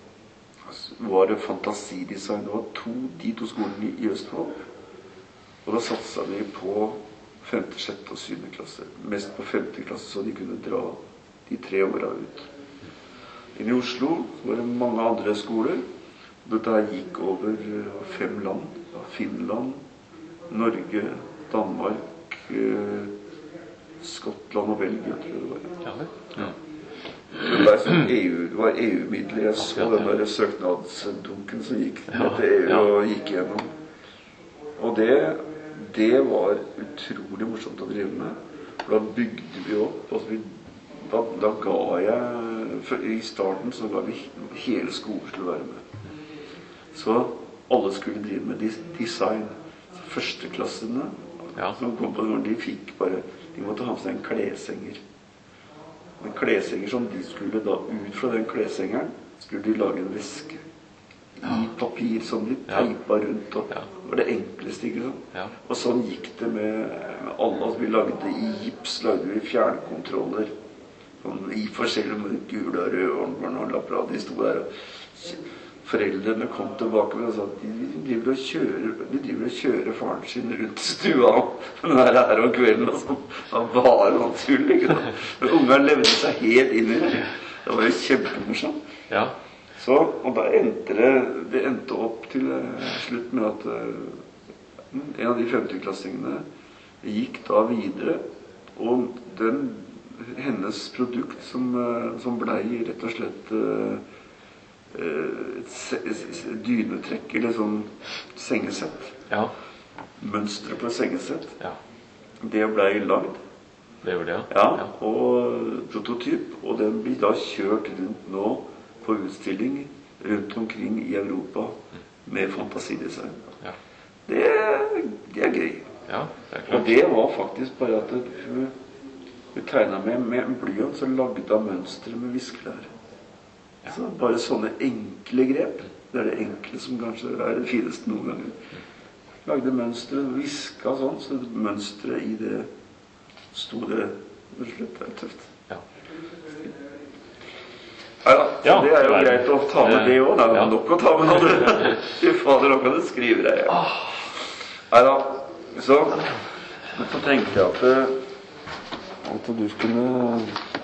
B: var det Fantasidesign. Det var to, de to skolene i Østfold. Og da satset vi på femte, sjette og syvende klasse. Mest på femte klasse, så de kunne dra de tre årene ut. Inne i Oslo var det mange andre skoler. Dette her gikk over fem land. Finland, Norge, Danmark, Skottland og Belgia, tror jeg det var. Ja. Ja. Det var sånn E U, det var E U-midler. Jeg så den der søknadsdunken som gikk til E U og gikk gjennom. Og det, det var utrolig morsomt å drive med. For da bygde vi opp. Altså vi, da, da ga jeg, for i starten så ga vi hele skolen til å være med. Så alle skulle drive med design. Så førsteklassene ja. Som kom på den gården, de fikk bare, de måtte ha med seg en klesenger. En klesenger som de skulle da, ut fra den klesengeren, skulle de lage en veske. I papir som de teipa rundt, og ja. Det var det enkleste, ikke sant? Ja. Og sånn gikk det med, med alle, altså vi lagde i gips, lagde vi fjernkontroller, sånn, i forskjellige gule og røde, og lapper, de sto der, og foreldrene kom tilbake med og sa at de, de, driver og kjører, de driver og kjører faren sin rundt stua den her her om kvelden, og sånn. Det var bare noe tull, ikke sant? Men ungene levde seg helt inn i det. Det var jo kjempemorsomt.
A: Ja.
B: Så, og da endte det, det endte opp til uh, slutt med at uh, en av de femteklassingene gikk da videre, og den, hennes produkt som, uh, som ble rett og slett uh, et dynetrekk eller sånn sengesett,
A: ja.
B: Mønstre på sengesett,
A: ja.
B: Det ble lagd,
A: det gjorde det, ja.
B: Ja, og prototyp, og den blir da kjørt rundt nå på utstilling rundt omkring i Europa med fantasidesign.
A: Ja.
B: Det, det er gøy.
A: Ja, det er klart.
B: Og det var faktisk bare at hun, hun tegnet med, med en blyant, så lagde hun mønstre med viskelær. Ja. Så bare sånne enkle grep, det er det enkle som kanskje er det fineste noen ganger. Lagde mønstre, viska sånn, så mønstre i det store, det slutt er tøft.
A: Ja.
B: Neida,
A: Ja,
B: det er jo
A: det er,
B: greit å ta med det også, det er
A: ja.
B: nok å ta med noe. Fy fader, nå kan du skrive deg. Ja. Neida, så, så tenkte jeg at, at du skulle,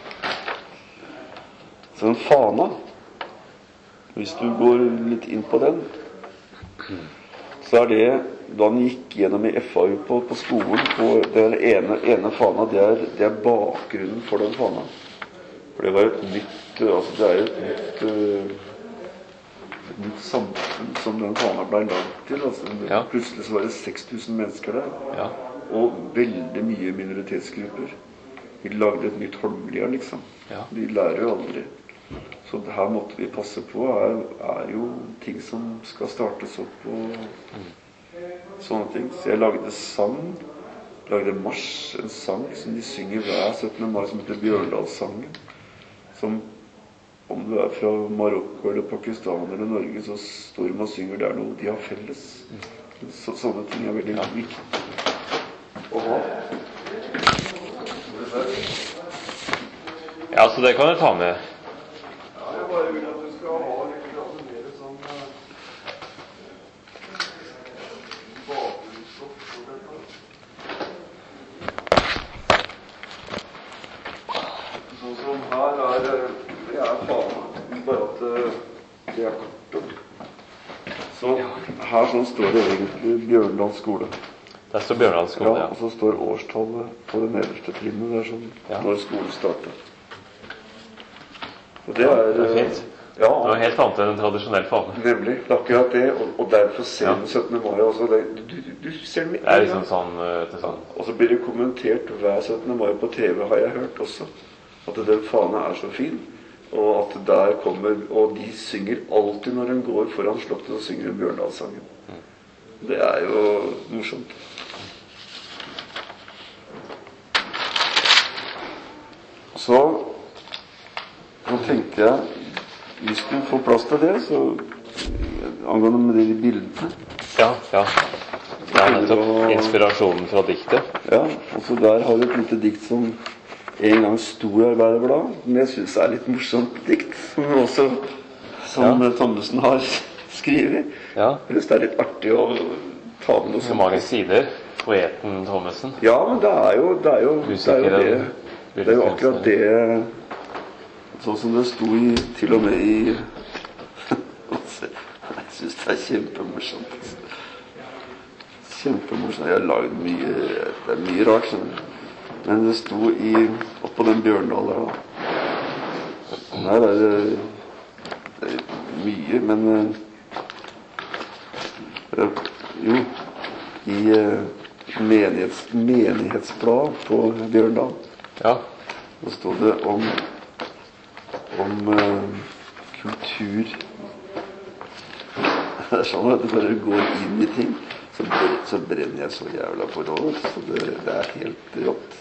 B: sånn fana, hvis du går litt inn på den, så er det, da han gikk gjennom i F A U på, på skolen, på den ene, ene fana, det er, det er bakgrunnen for den fana. For det var et nytt, altså det er et nytt, et nytt samfunn som den fana ble lagd til. Altså,
A: ja.
B: Plutselig så var det seks tusen mennesker der,
A: ja.
B: Og veldig mye minoritetsgrupper. Vi lagde et nytt Holmlia, liksom.
A: Ja.
B: Vi lærer jo aldri. Så det her måtte vi passe på, er, er jo ting som skal startes opp og mm. sånne ting. Så jeg lagde sang, lagde marsj, en sang som de synger hver syttende mai, som heter Bjørndalssangen. Som, om du er fra Marokko eller Pakistan eller Norge, så står de og synger, det er noe de har felles. Så, sånne ting er veldig ja. Viktig. Og hva?
A: Ja, så det kan du ta med.
B: Jeg bare vil at du skal ha litt mer sånn bakgrunnsstoff for dette. Sånn som her er det er faen, bare at det er karton. Så her sånn står det egentlig Bjørndal skole.
A: Der står Bjørndal skole, ja.
B: Ja, og så står årstallet på det nederste trinnet der, sånn, ja. Når skolen starter. Og det er,
A: ja, det er fint.
B: Ja,
A: det var helt annet enn en tradisjonell fane.
B: Nemlig, akkurat det, og, og derfor ser
A: ja.
B: du syttende mai også, det, du, du, du ser den.
A: Det er liksom sånn, til sånn.
B: Og så blir det kommentert hver syttende mai på T V, har jeg hørt også, at den fane er så fin, og at der kommer, og de synger alltid når de går foran slottet, og synger Bjørndalssangen. Mm. Det er jo morsomt. Så nå tenkte jeg, hvis du får plass til det, så angående med de bildene.
A: Ja, ja. Det er nettopp inspirasjonen fra diktet.
B: Ja, og så der har du et lite dikt som en gang sto i Arbeiderblad, men jeg synes det er litt morsomt dikt, som også, som ja. Thommessen har skrevet.
A: Ja.
B: Jeg synes det er litt artig å ta med noe
A: så mange sider, poeten Thommessen.
B: Ja, men det er jo det, er jo, det, er jo det. Det er jo akkurat det, sånn som det sto i, til og med i jeg synes det er kjempemorsomt. Kjempemorsomt. Jeg har laget mye, det er mye rart, men det sto i, oppå den Bjørndal der da. Nei, det er, det er mye, men jo, i menighets, menighetsblad på Bjørndal.
A: Ja.
B: Da stod det om om uh, kultur. Det er sånn at du bare går inn i ting, så, bre, så brenner jeg så jævla på råd, så det, det er helt rått.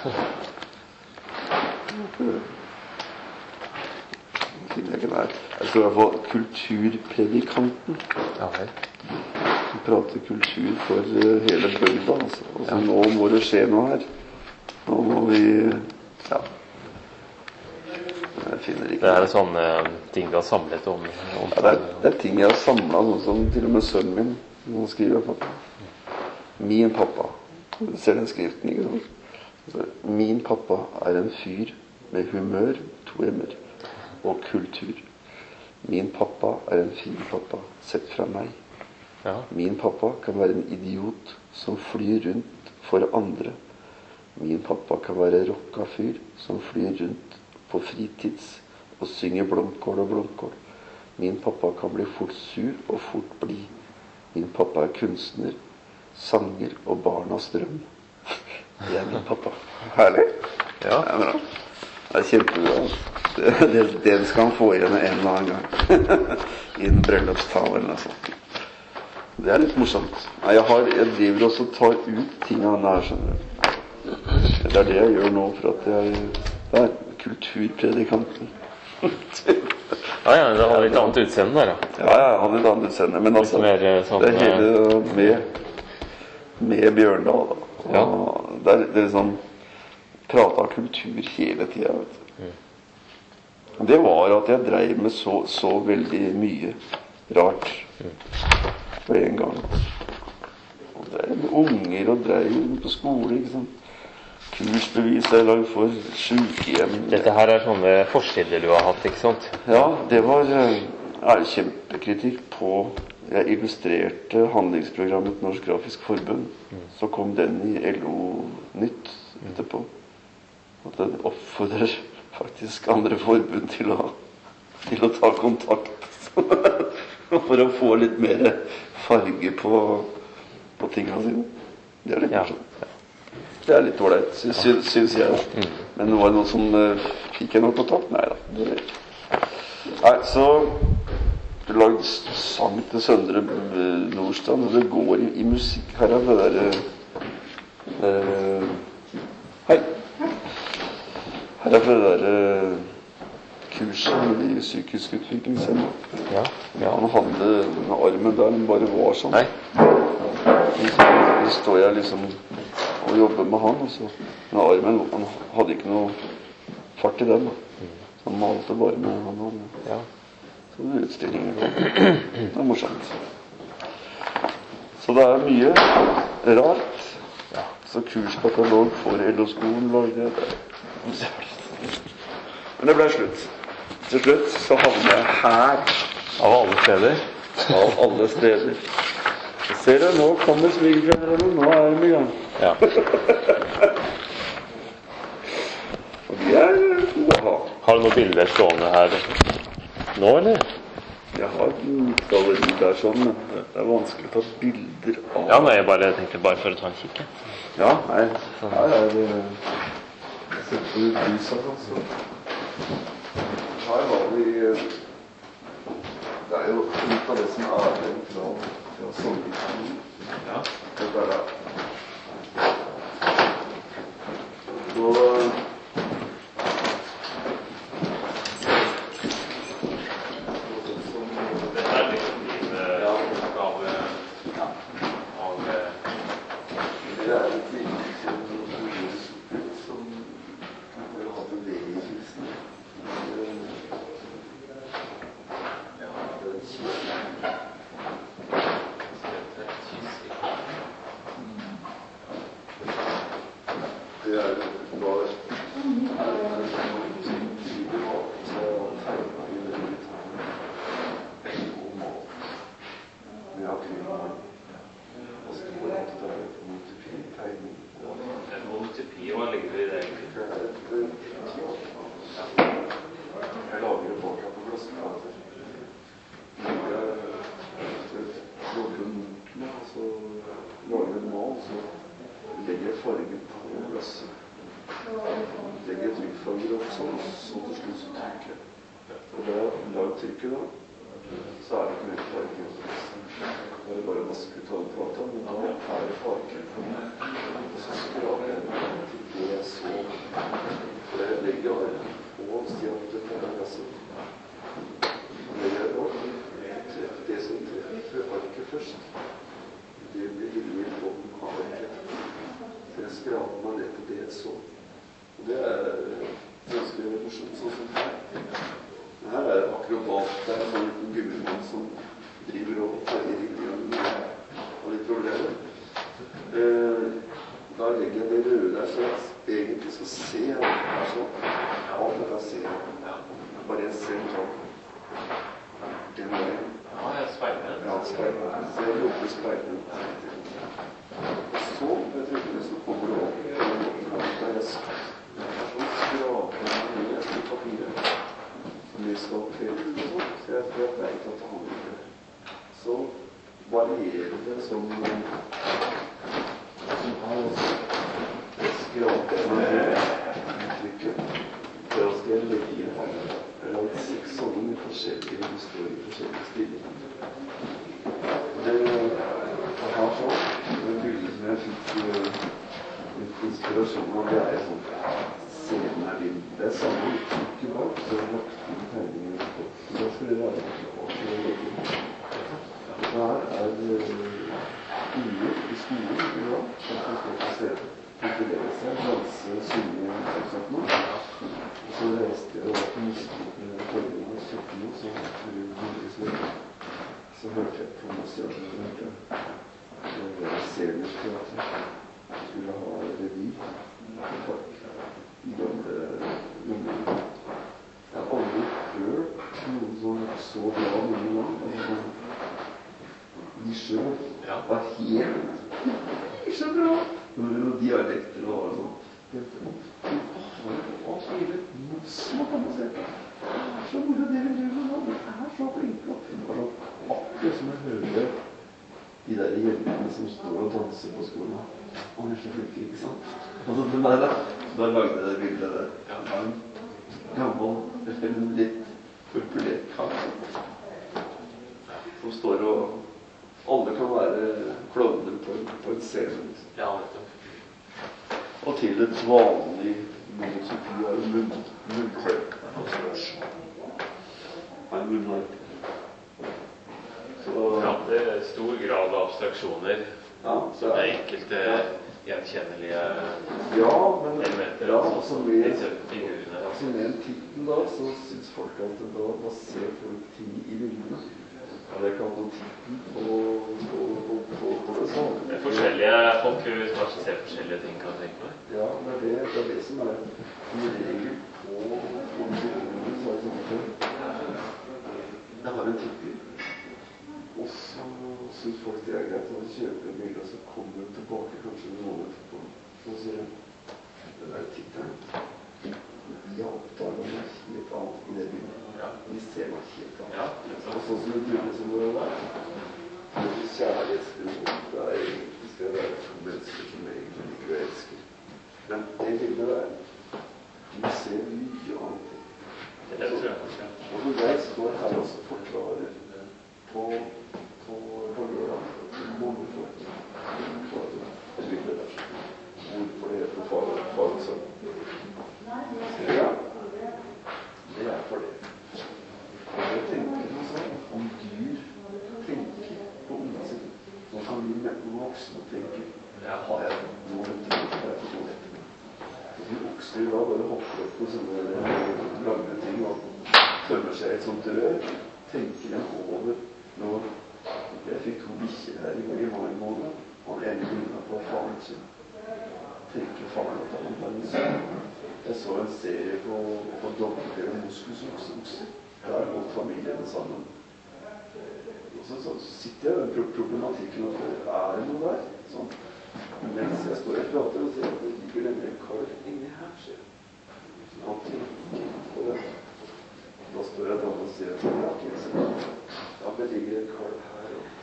B: Jeg tror i hvert fall kulturpredikanten.
A: Ja, vel.
B: Som prater kultur for uh, hele bygda, altså. Altså, ja. Nå må det skje noe her. Nå må vi, ja, jeg finner ikke
A: Det er sånne ting du har samlet om, om
B: ja, det, er, det er ting jeg har samlet, sånn som til og med sønnen min. Nå skriver jeg pappa. Min pappa. Du ser den skriften, ikke sant? Altså, min pappa er en fyr med humør, to emmer, og kultur. Min pappa er en fin pappa, sett fra meg.
A: Ja.
B: Min pappa kan være en idiot som flyr rundt for andre. Min pappa kan være rocka fyr som flyr rundt på fritids og synger blomkål og blomkål. Min pappa kan bli fort sur og fort blid. Min pappa er kunstner, sanger og barnas drøm. Det er min pappa. Herlig.
A: Ja.
B: Det er bra. Det er kjempebra. Det, det, den skal han få igjen en eller annen gang. I en bryllupstale eller noe sånt. Det er litt morsomt. Nei, jeg, har, jeg driver også og tar ut ting av denne her, skjønner du. Det er det jeg gjør nå, for at jeg det er kulturpredikanten.
A: Ja, ja, det har litt annet utseende der, da.
B: Ja, ja, han har litt annet utseende. Men altså,
A: mer, sånn,
B: det er hele med, med Bjørndal, da. Og
A: ja.
B: det, er, det er liksom prata kultur hele tida, vet du. Mm. Det var at jeg dreiv med så, så veldig mye rart mm. på en gang. Og dreiv med unger, og dreiv på skole, ikke sant. Kursbevis er laget for sykehjem.
A: Dette her er sånne forsider du har hatt, ikke sant?
B: Ja, det var er kjempekritikk på. Jeg illustrerte handlingsprogrammet til Norsk Grafisk Forbund. Mm. Så kom den i L O Nytt etterpå. At den oppfordrer faktisk andre forbund til å, til å ta kontakt. For å få litt mer farge på, på tingene sine. Det er litt morsomt. Ja. Det er litt ålreit, sy sy syns jeg. Mm. Men det var noen som uh, fikk jeg noe på topp? Nei da. Det... Nei, så du lagde sang til Søndre Nordstrand, og det går i, i musikk. Her er det der uh, uh, Hei. Her er det der uh, kurset i psykisk utviklingshemme. Ja, ja. Han hadde med armen der, den bare var sånn. Nei. Så står jeg liksom og jobber med han, og så med armen, han hadde ikke noe fart i den, da. Så han malte bare med han, og ja. Så det er utstillinger, det er morsomt. Så det er mye rart. Ja. Så kurskatalog for L O-skolen lagde jeg. Men det ble slutt. Til slutt så havner jeg her.
A: Av alle steder?
B: Av alle steder. Så ser du, nå kommer svigerforeldrene, nå er de i gang. Ja. Og de er gode å ha.
A: Har du noen bilder stående her nå, eller?
B: Jeg har et galleri der sånn, men det er vanskelig å ta bilder av.
A: Ja, nei, jeg bare, tenkte bare for å ta en kikk.
B: Ja, nei, her er det jeg setter ut lyset, altså. Her var vi det er jo litt av det som er den fra, fra Sovjetunionen. Ja. Dette er det. Og dette er liksom din ja. Av, ja. Av det er et lite som har hatt en del i hilsen. Det er ganske morsomt, sånn som her. akrobat der, en sånn liten gummimann som driver og farger i grønn og litt problemer. Eh, da legger jeg det røde der, så jeg egentlig skal se her sånn. Alt dette ser jeg. Bare jeg ser sånn. Den veien.
A: Ja, jeg speiler.
B: Ja, speiler. Så jeg lukker speilen. Så, jeg tror ikke det så kommer det opp. Der jeg skraper ned i papiret. Som vi skal til og sånn. Så jeg, jeg vet at det kommer det. Så varierer det som som her også. Jeg skraper med uttrykket. Det skal jeg legge inn her. Jeg har lagd seks sånne med forskjellige historier i forskjellige stillinger. Det er her sånn. Det bildet som jeg fikk litt inspirasjon av, det er en sånn scenen her din. Det er samme uttrykket bak, så jeg har lagt inn tegningene på. Så da skal det være klart til å legge inn. Dette her er unger i skolen i dag, som skal stå på stedet. Kulturere seg, danse, synge og sånt noe. Og så reiste jeg og på musikk-foreningen og kjøkken, så så hørte jeg på musikk, og hørte jeg Scenerteater. Jeg skulle ha revy på Park i gamle nummer. Jeg har aldri hørt noen som så bra noen gang. De selv var helt så bra. Når det var dialekter og var sånn. Hva skriver Mossma kan man se på? Det er så moro det vi gjør nå. Det er så flinke. Det var sånn akkurat som jeg hører de der jentene som står og danser på skolen. Og de er så flinke, ikke sant? Og så den der da, da lagde jeg det bildet der. Det var en gammel, litt populert kar som står og alle kan være klovner på, på en scene.
A: Ja, vet du.
B: Og til et vanlig monotypi av munnharp. En munnharp.
A: Ja, det er stor grad av abstraksjoner.
B: Ja, så
A: det er enkelte ja. Gjenkjennelige
B: ja, men,
A: elementer.
B: Ja,
A: altså,
B: som med,
A: disse figurene.
B: Altså med en titel da, så synes folk at da baserer folk ting i bildene. Ja, det kan noe titel på, på, på, på, på det sånn.
A: Det er forskjellige folk som kanskje ser forskjellige ting, kan jeg tenke meg.
B: Ja, det er det, det, er det som er en regel på bildene, så er det sånn. Jeg har en titel. Og så synes folk det er greit å kjøpe en bilde, og så kommer de tilbake kanskje noen etterpå. Så sier de, det der titelen. De oppdager noe helt annet i det bildet. Ja. De ser noe helt annet. Ja, og sånn som det bildet som det er, det er kjærlighetsbillede. Det er egentlig skal være to mennesker som egentlig liker og elsker. Men det bildet der, de ser mye annet.
A: Det er det tror jeg kanskje.
B: Og når jeg står her og forklarer på på på lørdag, mange folk forklarer det bildet der. Hvorfor det heter far, far og sønn. Ja, det er for det. Og jeg tenker noe sånn, om dyr tenker på ungene sine, så kan vi med voksne tenke, har jeg noe dette, har jeg fått noe dette. De voksne da bare hopper opp på sånne lange ting og tømmer seg et sånt rør, tenker dem over når jeg fikk to bikkjer her i mai måned, og den ene begynner på faren sin. Tenker faren at han har en sønn. Jeg så en serie på, på Dogger og Muskusokser. Der holdt familiene sammen. Og så, så sitter jeg med problematikken og spør, er det noe der? Sånn. Mens jeg står og prater og ser at det ligger nemlig en kalv inni her, ser jeg. Så han tenker på det. Da står jeg da og ser at det er ikke sånn. Ja, det ligger en kalv her og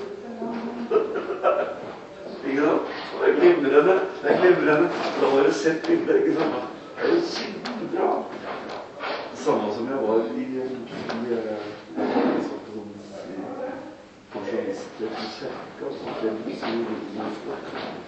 B: ikke sant? Og det er glimrende. Det er glimrende. Da har du sett bildet, ikke sant? Det er jo kjempebra. Samme som jeg var i, i, i sånn pensjonister i kjerka, som fremvis i Oslo.